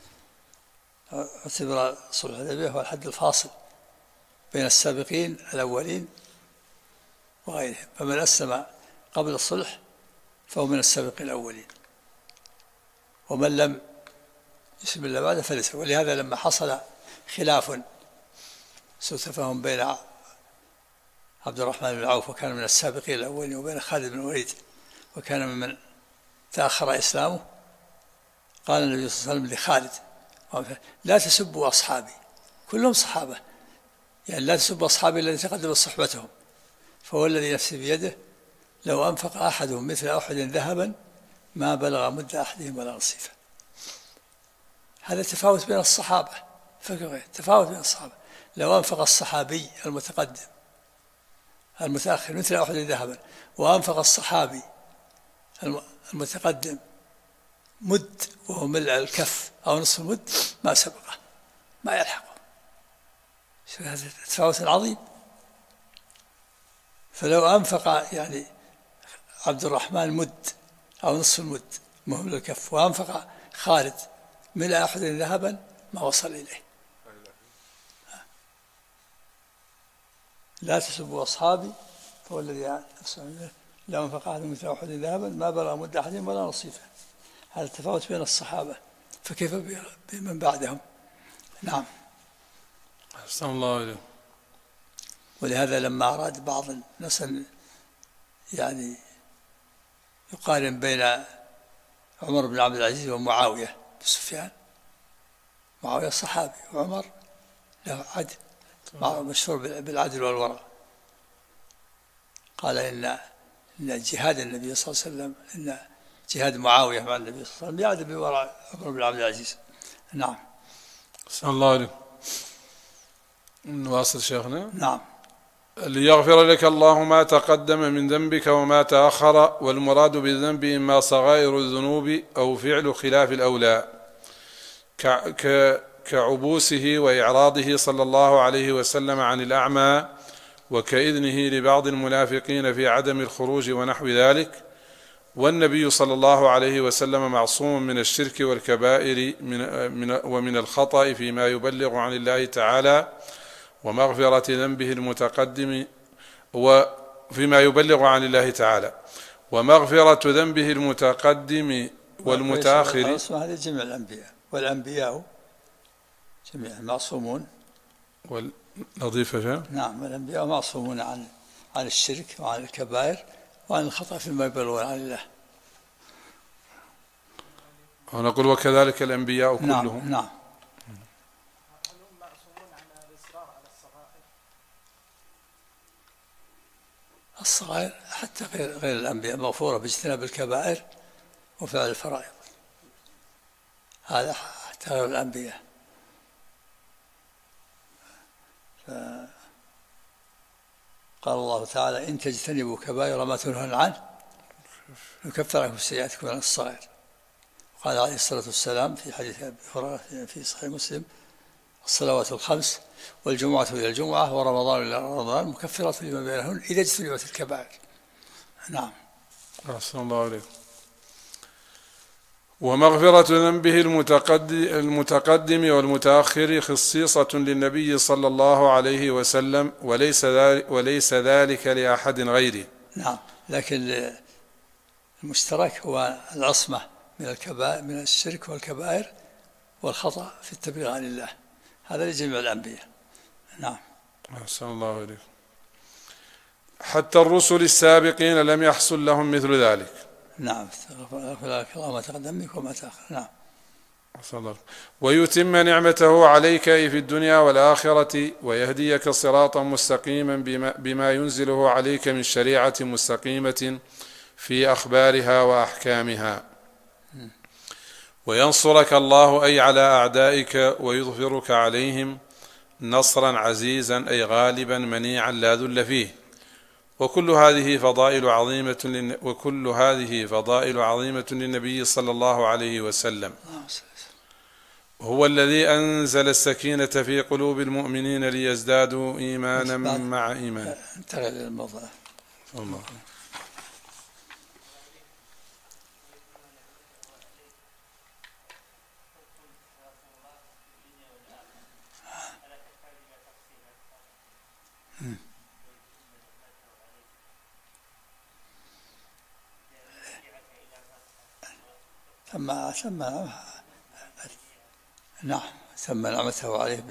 صلح الحديبية هو الحد الفاصل بين السابقين الأولين وغيرهم، فمن أسلم قبل الصلح فهو من السابقين الأولين، ومن لم يسلم إلا بعد فليس. ولهذا لما حصل خلاف سوء تفاهم بين عبد الرحمن بن عوف وكان من السابقين الأولين وبين خالد بن الوليد وكان ممن تأخر إسلامه، قال النبي صلى الله عليه وسلم لخالد: لا تسبوا أصحابي، كلهم صحابة، يعني لا تسبوا أصحابي الذين تقدمت صحبتهم، فهو الذي نفسي بيده لو أنفق أحدهم مثل أحد ذهبا ما بلغ مد أحدهم ولا نصيفه. هذا تفاوت بين الصحابة، تفاوت بين الصحابة. لو أنفق الصحابي المتقدم المتأخر مثل أحد ذهبا وأنفق الصحابي المتقدم مد وهو ملء الكف أو نصف المد ما سبقه، ما يلحقه. هذا تفاوت عظيم. فلو أنفق يعني عبد الرحمن مد أو نصف المد مهم الكف، وأنفق خالد ملء أحد ذهبا ما وصل إليه. لا تسبوا أصحابي فهو الذي نفسه لو أنفق أحد مثل أحد ذهبا ما بلغ مد أحدهم ولا نصيفه. هذا التفاوت بين الصحابة، فكيف بمن بعدهم؟ نعم. أحسن الله إليه. ولهذا لما أراد بعض الناس يعني يقارن بين عمر بن عبد العزيز ومعاوية بن سفيان، معاوية صحابي وعمر له عدل مشهور بالعدل والورع، قال إن إن جهاد النبي صلى الله عليه وسلم، إن جهاد معاوية مع النبي صلى الله عليه وسلم يعد بوراء عمر بن عبد العزيز. نعم. أحسن الله عليكم. نواصل شيخنا. نعم. ليغفر لك الله ما تقدم من ذنبك وما تأخر، والمراد بالذنب إما صغائر الذنوب أو فعل خلاف الأولى كعبوسه وإعراضه صلى الله عليه وسلم عن الأعمى، وكإذنه لبعض المنافقين في عدم الخروج ونحو ذلك. والنبي صلى الله عليه وسلم معصوم من الشرك والكبائر ومن الخطأ فيما يبلغ عن الله تعالى ومغفرة ذنبه المتقدم وفيما يبلغ عن الله تعالى ومغفرة ذنبه المتقدم والمتأخر. هذه جميع الأنبياء، والأنبياء جميع معصومون. والنظيفة فيها. نعم، الأنبياء معصومون عن الشرك وعن الكبائر وعن الخطأ فيما يبلغون عن الله. ونقول وكذلك الأنبياء كلهم. نعم. الصغائر حتى غير الأنبياء مغفورة باجتناب الكبائر وفعل الفرائض، هذا حتى غير الأنبياء. قال الله تعالى: إن تجتنبوا كبائر ما تنهون عنه نكفر عنكم سيئاتكم عن الصغائر. قال عليه الصلاة والسلام في حديث أبي هريرة في صحيح مسلم: الصلوات الخمس والجمعة إلى الجمعة ورمضان إلى رمضان مكفرات لما بينهن إذا اجتنبت الكبائر. نعم. أحسن الله عليكم. ومغفرة ذنبه المتقدم والمتأخر خصيصة للنبي صلى الله عليه وسلم، وليس ذلك لأحد غيره. نعم، لكن المشترك هو العصمة من الكبائر، من الشرك والكبائر والخطأ في التبليغ عن الله، هذا لجميع الأنبياء. نعم. أحسن الله عليكم. حتى الرسل السابقين لم يحصل لهم مثل ذلك. نعم، غفر الله ما تقدم منك وما تأخر. نعم. أحسن الله. ويتم نعمته عليك في الدنيا والآخرة، ويهديك صراطا مستقيما بما ينزله عليك من شريعة مستقيمة في أخبارها وأحكامها، وينصرك الله أي على أعدائك ويظفرك عليهم نصرا عزيزا أي غالبا منيعا لا ذل فيه. وكل هذه فضائل عظيمة للنبي صلى الله عليه وسلم. هو الذي أنزل السكينة في قلوب المؤمنين ليزدادوا إيمانا مع إيمان. انتقل إلى الموضوع. الله. ثم نعمته عليه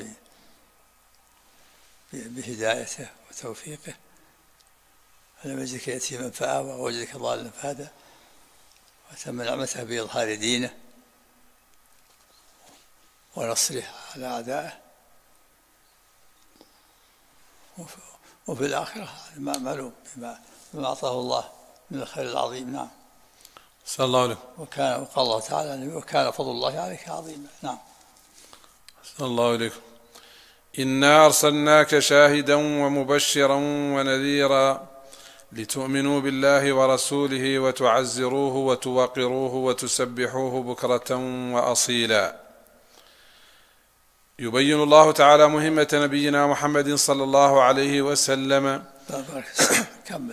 بهدايته وتوفيقه. فلم يجدك يتيما فآوى ووجدك ضالا فهدى. وثم نعمته بإظهار دينه ونصره على أعدائه. وفي الآخرة معلوم بما أعطاه الله من الخير العظيم. نعم. صلى الله عليه. وقال الله تعالى: وكان فضل الله عليك عظيما. نعم. صلى الله عليكم. إنا أرسلناك شاهدا ومبشرا ونذيرا لتؤمنوا بالله ورسوله وتعزروه وتوقروه وتسبحوه بكرة وأصيلا. يبين الله تعالى مهمة نبينا محمد صلى الله عليه وسلم. كمل.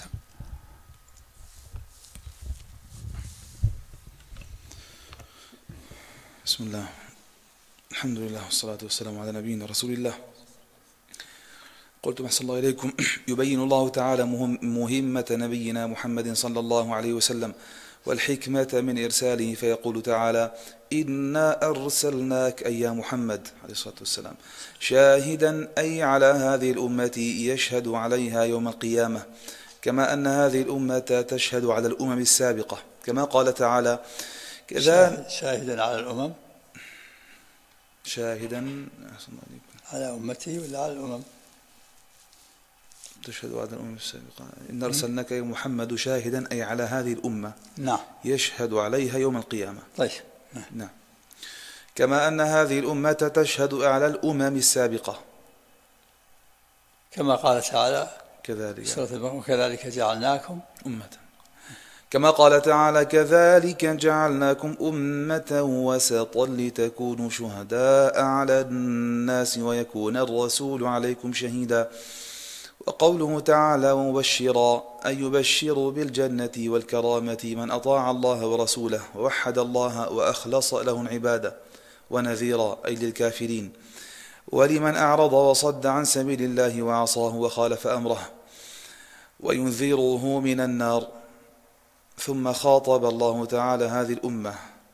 بسم الله، الحمد لله والصلاة والسلام على نبينا رسول الله. قلت أحسن الله إليكم. يبين الله تعالى مهمة نبينا محمد صلى الله عليه وسلم والحكمة من إرساله، فيقول تعالى: إنا أرسلناك أي يا محمد عليه الصلاة والسلام شاهدا أي على هذه الأمة يشهد عليها يوم القيامة، كما أن هذه الأمة تشهد على الأمم السابقة، كما قال تعالى: شاهدا على الأمم، شاهدا على أمته ولا على الأمم؟ تشهد على الأمم السابقة. إن أرسلناك يا محمد شاهدا أي على هذه الأمة نعم يشهد عليها يوم القيامة. طيب نعم. كما أن هذه الأمة تشهد على الأمم السابقة كما قال تعالى كذلك سورة البقرة وكذلك جعلناكم أمة. كما قال تعالى كذلك جعلناكم أمة وسطا لتكونوا شهداء على الناس ويكون الرسول عليكم شهيدا. وقوله تعالى ومبشرا أي يبشر بالجنة والكرامة من أطاع الله ورسوله ووحد الله وأخلص له العبادة، ونذيرا أي للكافرين ولمن أعرض وصد عن سبيل الله وعصاه وخالف أمره، وينذره من النار. ثم خاطب الله تعالى هذه الأمة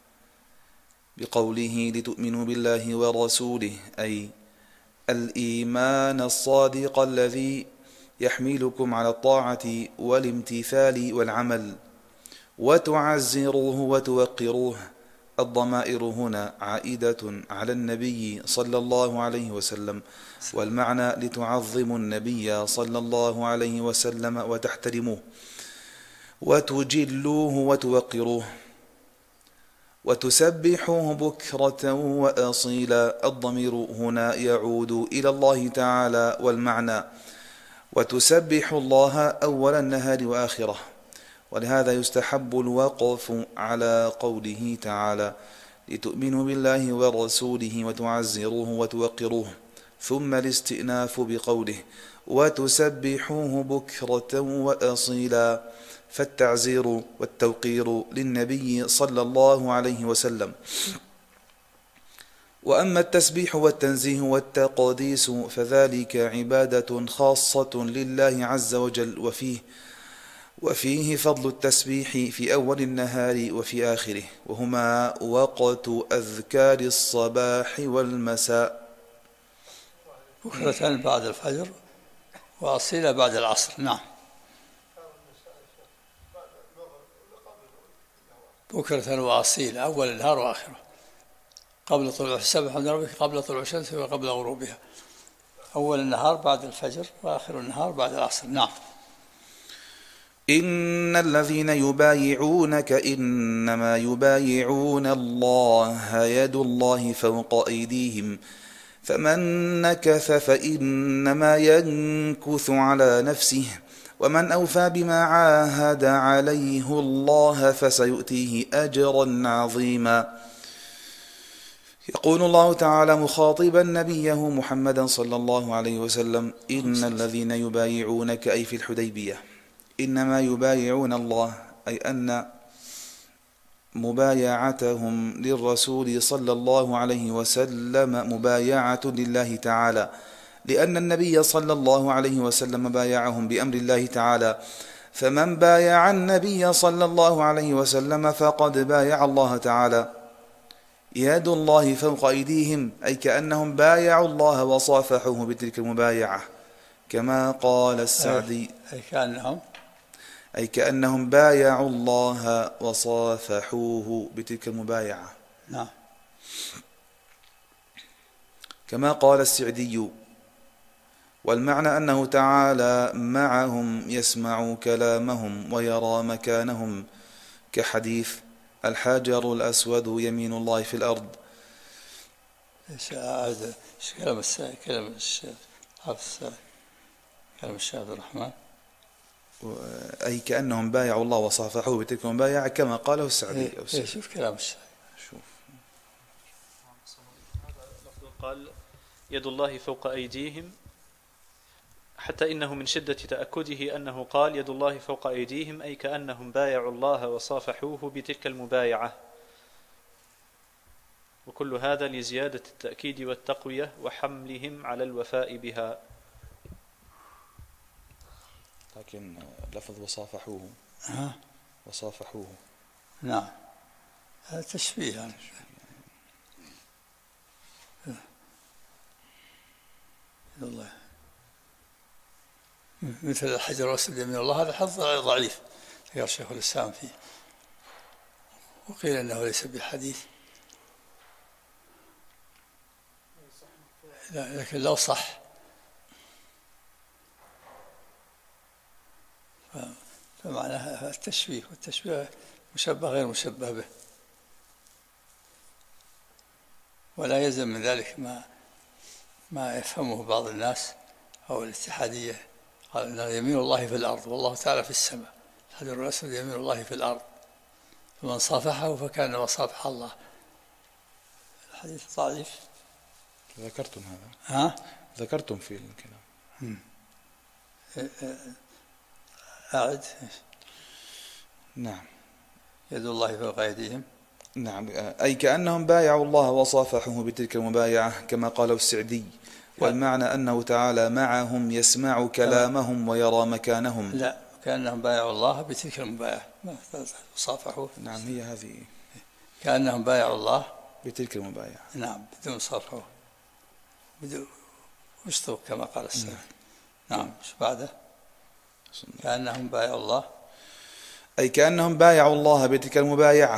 بقوله لتؤمنوا بالله ورسوله أي الإيمان الصادق الذي يحملكم على الطاعة والامتثال والعمل، وتعزروه وتوقروه. الضمائر هنا عائدة على النبي صلى الله عليه وسلم، والمعنى لتعظموا النبي صلى الله عليه وسلم وتحترموه وتجلوه وتوقروه وتسبحوه بكرة وأصيلا. الضمير هنا يعود إلى الله تعالى، والمعنى وتسبح الله أول النهار وآخره. ولهذا يستحب الوقف على قوله تعالى لتؤمنوا بالله ورسوله وتعزروه وتوقروه، ثم الاستئناف بقوله وتسبحوه بكرة وأصيلا، فالتعزير والتوقير للنبي صلى الله عليه وسلم. وأما التسبيح والتنزيه والتقديس فذلك عبادة خاصة لله عز وجل، وفيه فضل التسبيح في أول النهار وفي آخره، وهما وقت أذكار الصباح والمساء. بكرة بعد الفجر وأصيلة بعد العصر. نعم بكرة وأصيلة أول النهار وآخره، قبل طلوع السبح من ربك قبل طلوع الشمس وقبل غروبها. أول النهار بعد الفجر وآخر النهار بعد العصر. نعم. إن الذين يبايعونك إنما يبايعون الله يد الله فوق أيديهم فمن نكث فإنما ينكث على نفسه ومن أوفى بما عاهد عليه الله فسيؤتيه أجرا عظيما. يقول الله تعالى مخاطبا نبيه محمدا صلى الله عليه وسلم إن الذين يبايعونك أي في الحديبية إنما يبايعون الله، أي أن مبايعتهم للرسول صلى الله عليه وسلم مبايعة لله تعالى، لأن النبي صلى الله عليه وسلم بايعهم بأمر الله تعالى، فمن بايع النبي صلى الله عليه وسلم فقد بايع الله تعالى. يد الله فوق أيديهم أي كأنهم بايعوا الله وصافحوه بتلك المبايعة، كما قال السعدي أي كأنهم بايعوا الله وصافحوه بتلك المبايعة. نعم. كما قال السعدي والمعنى أنه تعالى معهم يسمع كلامهم ويرى مكانهم، كحديث الحجر الأسود يمين الله في الأرض. كلام الشيخ عبد الرحمن أي كأنهم بايعوا الله وصافحوه بتلك المبايعة كما قاله السعدي. شوف كلام الشيخ. شوف قال يد الله فوق أيديهم، حتى إنه من شدة تأكده أنه قال يد الله فوق أيديهم أي كأنهم بايعوا الله وصافحوه بتلك المبايعة، وكل هذا لزيادة التأكيد والتقوية وحملهم على الوفاء بها. لكن لفظ وصافحوه وصافحوه نعم هذا تشبيه يعني. الله مثل الحجر الأسود من الله، هذا حظ ضعيف ذكر شيخ الإسلام فيه، وقيل أنه ليس بحديث، لكن لو صح فمعناها التشبيه، والتشبيه مشبه غير مشبه به، ولا يلزم من ذلك ما يفهمه بعض الناس أو الاتحادية، قال إن يمين الله في الأرض والله تعالى في السماء، الحجر الأسود يمين الله في الأرض، فمن صافحه فكأنما صافح الله. الحديث ضعيف. ذكرتم هذا؟ ذكرتم في الكلام. أعد. نعم. يد الله فوق أيديهم. نعم، أي كأنهم بايعوا الله وصافحوه بتلك المبايعة كما قاله السعدي، والمعنى أنه تعالى معهم يسمع كلامهم ويرى مكانهم. لا، كأنهم بايعوا الله بتلك المبايعة وصافحوه. نعم، هي هذه. كأنهم بايعوا الله بتلك المبايعة. نعم، بدون صافحوه، بدون واشتروا كما قال السلف. نعم، ايش بعده؟ كأنهم بايعوا الله، أي كأنهم بايعوا الله بتلك المبايعة،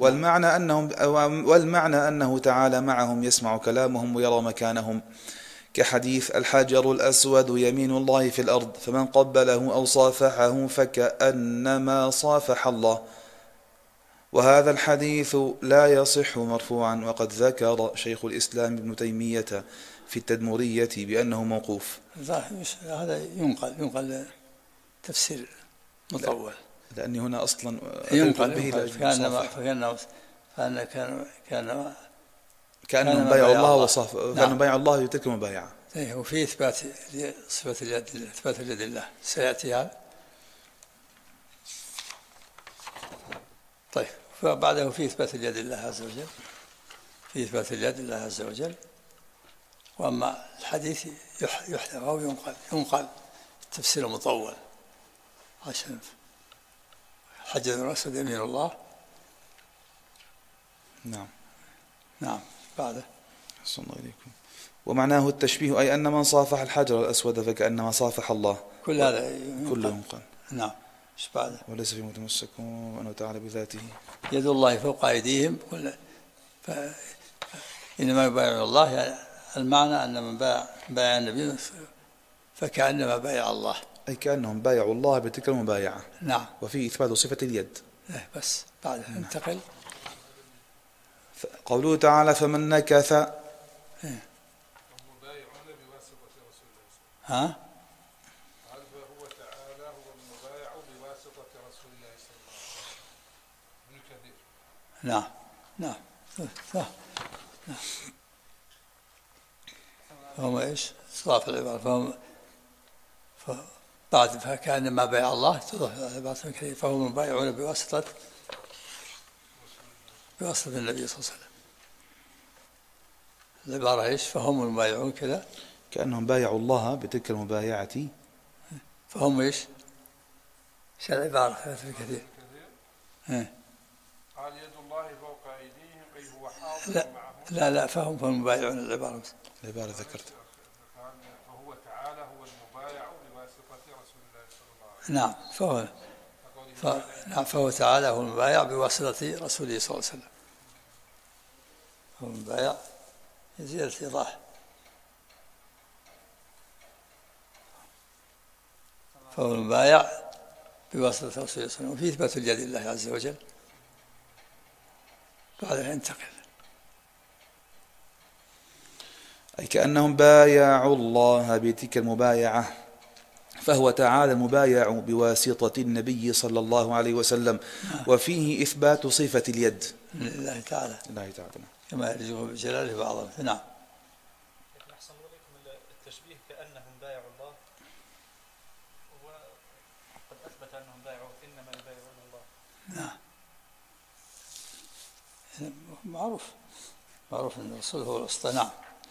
والمعنى أنه تعالى معهم يسمع كلامهم ويرى مكانهم، كحديث الحجر الأسود يمين الله في الأرض، فمن قبله أو صافحه فكأنما صافح الله. وهذا الحديث لا يصح مرفوعا، وقد ذكر شيخ الإسلام ابن تيمية في التدمرية بأنه موقوف. هذا ينقل تفسير مطول، لأني هنا أصلا ينقل كأنهم بايعوا الله وصافحوا، كأنهم بايعوا الله بتلك المبايعة. وفي إثبات صفة اليد، إثبات اليد لله سيأتي هذا. طيب، فبعده في إثبات اليد لله عز وجل، في إثبات اليد لله عز وجل. وأما الحديث يحذف أو ينقل التفسير المطول، عشان الحجر الأسود يمين الله. نعم بعده. أحسن الله إليكم. ومعناه التشبيه، أي أن من صافح الحجر الأسود فكأنما صافح الله. كل هذا كله ينقل. نعم. ايش بعده؟ وليس في متمسك وأنه تعالى بذاته. يد الله فوق أيديهم، إنما يبايعون الله، يعني المعنى أن من بايع النبي فكأنما بايع الله، أي كأنهم بايعوا الله بتلك المبايعة. نعم. وفي إثبات صفة اليد. بس بعدها انتقل. قوله تعالى فمن نكث. ها؟ هو تعالى هو المبايع بواسطة رسول الله صلى الله عليه وسلم. ابن كثير. نعم. فهم ايش؟ صراف العبارة، بعد فكأن ما بايع الله توضح العبارة فهم مبايعون بواسطة النبي صلى الله عليه وسلم. العبارة ايش؟ فهم المبايعون كذا كأنهم بايعوا الله بتلك المبايعة. فهم ايش؟ ايش العبارة في كثير؟ قال يد الله فوق أيديهم، أي هو حاضر معهم. لا فهم المبايعون، العبارة ذكرت. فهو تعالى هو المبايع بواسطة رسول الله صلى الله عليه وسلم. نعم، فهو تعالى هو المبايع بواسطة رسوله صلى الله عليه وسلم. هو المبايع يزيد الإيضاح. فهو المبايع بواسطة رسوله صلى الله عليه وسلم. وفي إثبات اليد لله عز وجل. بعدها ينتقل. أي كأنهم بايعوا الله بتلك المبايعة، فهو تعالى المبايع بواسطة النبي صلى الله عليه وسلم. وفيه إثبات صفة اليد لله تعالى كما يرجوه بجلاله وعظمه. نعم. أحسن إليكم التشبيه كأنهم بايعوا الله، وقد أثبت أنهم بايعوا، إنما يبايعون الله. نعم، معروف أن الرسول هو الوسطى. نعم.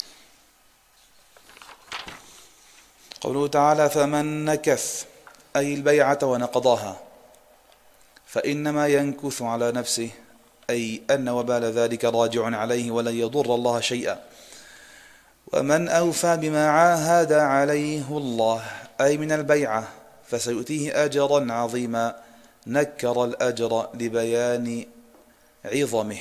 قوله تعالى فمن نكث، أي البيعة ونقضاها، فإنما ينكث على نفسه، أي أن وبال ذلك راجع عليه ولن يضر الله شيئا. ومن أوفى بما عاهد عليه الله، أي من البيعة، فسيؤتيه أجرا عظيما. نكر الأجر لبيان عظمه.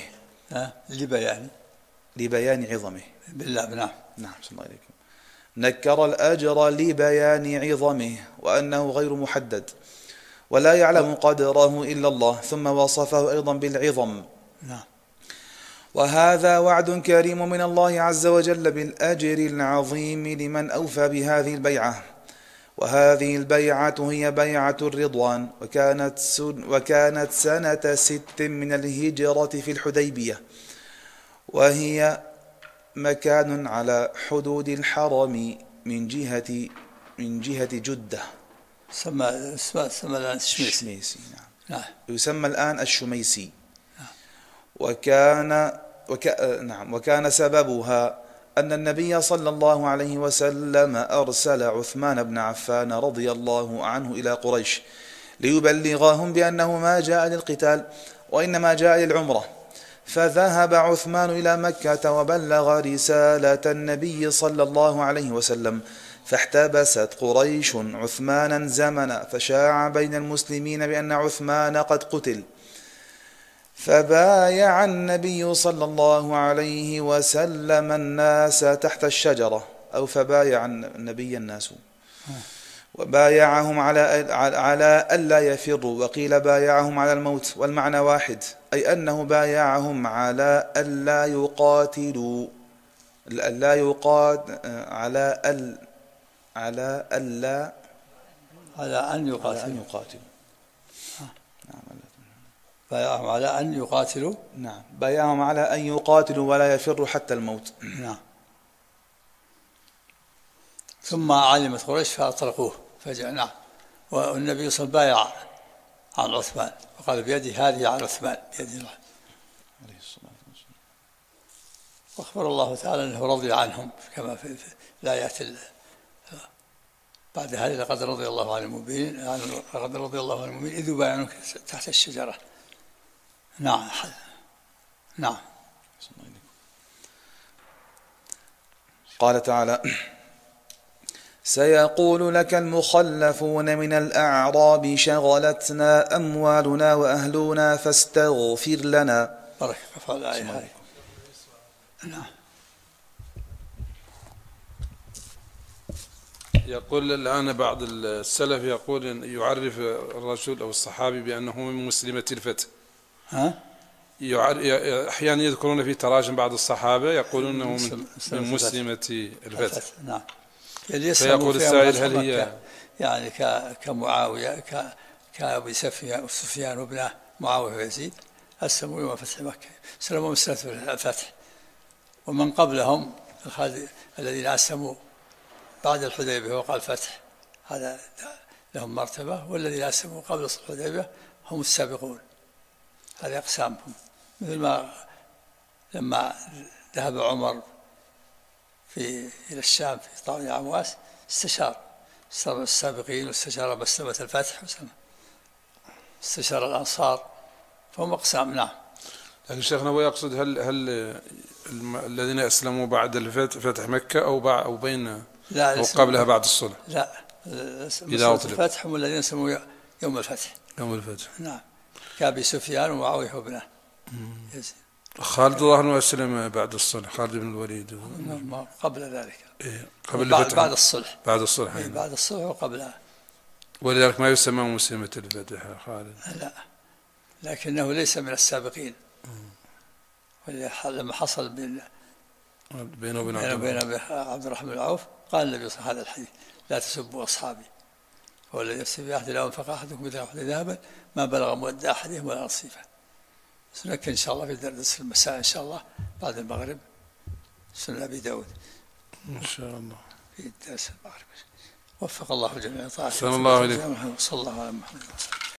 لبيان عظمه بالله. نعم. صلى الله عليكم. نكر الأجر لبيان عظمه وأنه غير محدد، ولا يعلم قدره إلا الله، ثم وصفه أيضا بالعظم. نعم. وهذا وعد كريم من الله عز وجل بالأجر العظيم لمن أوفى بهذه البيعة. وهذه البيعة هي بيعة الرضوان، وكانت سنة 6 من الهجرة في الحديبية، وهي مكان على حدود الحرم من جهة جدة. سمى الآن الشميسي. نعم. نعم. يسمى الآن الشميسي. وكان سببها أن النبي صلى الله عليه وسلم أرسل عثمان بن عفان رضي الله عنه إلى قريش ليبلغهم بأنه ما جاء للقتال وإنما جاء للعمرة، فذهب عثمان إلى مكة وبلغ رسالة النبي صلى الله عليه وسلم، فاحتبست قريش عثمانا زمنا، فشاع بين المسلمين بأن عثمان قد قتل، فبايع النبي صلى الله عليه وسلم الناس تحت الشجرة، أو فبايع النبي الناس، وبايعهم على ألا يفروا، وقيل بايعهم على الموت، والمعنى واحد، أي أنه بايعهم على ألا يقاتلوا، على أن يقاتلوا. بايعهم على أن يقاتلوا. نعم، بايعهم على أن يقاتلوا ولا يفروا حتى الموت. نعم. ثم علمت قريش فأطلقوه فجاء. نعم. والنبي صلى الله عليه وسلم بايع عن عثمان وقال بيدي هذه عن عثمان بيد الله عليه الصلاة والسلام. وأخبر الله تعالى أنه رضي عنهم كما في الآيات بعد هذه: لقد رضي الله عن المؤمنين إذ يبايعونك تحت الشجرة. نعم. نعم. قال تعالى: سيقول لك المخلفون من الأعراب شغلتنا أموالنا وأهلنا فاستغفر لنا. بارك الله فيك. نعم. يقول الآن بعض السلف يقول إن يعرف الرسول أو الصحابي بأنه من مسلمة الفتح. أحيانا يذكرون في تراجم بعض الصحابة يقولون أنه من مسلمة الفتح. نعم. فيقول السائل: هل هي يعني كمعاوية كأبي سفيان وابنه معاوية ويزيد أسلموا يوم فتح مكة، سلموا مسلمة الفتح، ومن قبلهم الذين أسلموا بعد الحديبية وقال الفتح هذا لهم مرتبة، والذين أسلموا قبل الحديبية هم السابقون. هذه أقسامهم، مثل ما لما ذهب عمر إلى الشام في طاعون عمواس استشار السابقين واستشار مسلمة الفتح استشار الأنصار، فهم أقسام. نعم. لكن شيخنا هو يقصد هل الذين أسلموا بعد فتح مكة أو بين لا أو قبلها بعد الصلح؟ لا، مسلمة الفتح هم الذين أسلموا يوم الفتح. نعم، كأبي سفيان ومعاوية وابنه يزيد. خالد الله عنه أسلم بعد الصلح، خالد بن الوليد. قبل ذلك. قبل الفتح. بعد الصلح. بعد الصلح. بعد الصلح وقبلها. ولذلك ما يسمى مسلمة الفتح خالد. لا، لكنه ليس من السابقين. لما حصل بينه وبين عبد الرحمن بن عوف قال النبي صلى الله عليه وسلم هذا الحديث: لا تسبوا أصحابي، هو الذي نفسي بأحد لا أنفق أحدكم مثل أحد ذهبا ما بلغ مد أحدهم ولا نصيفه. سنكمل إن شاء الله في درس المساء إن شاء الله بعد المغرب سنن أبي داود إن شاء الله في درس المغرب. وفق الله الجميع. صلى الله عليه وسلم. صلى الله عليه وسلم.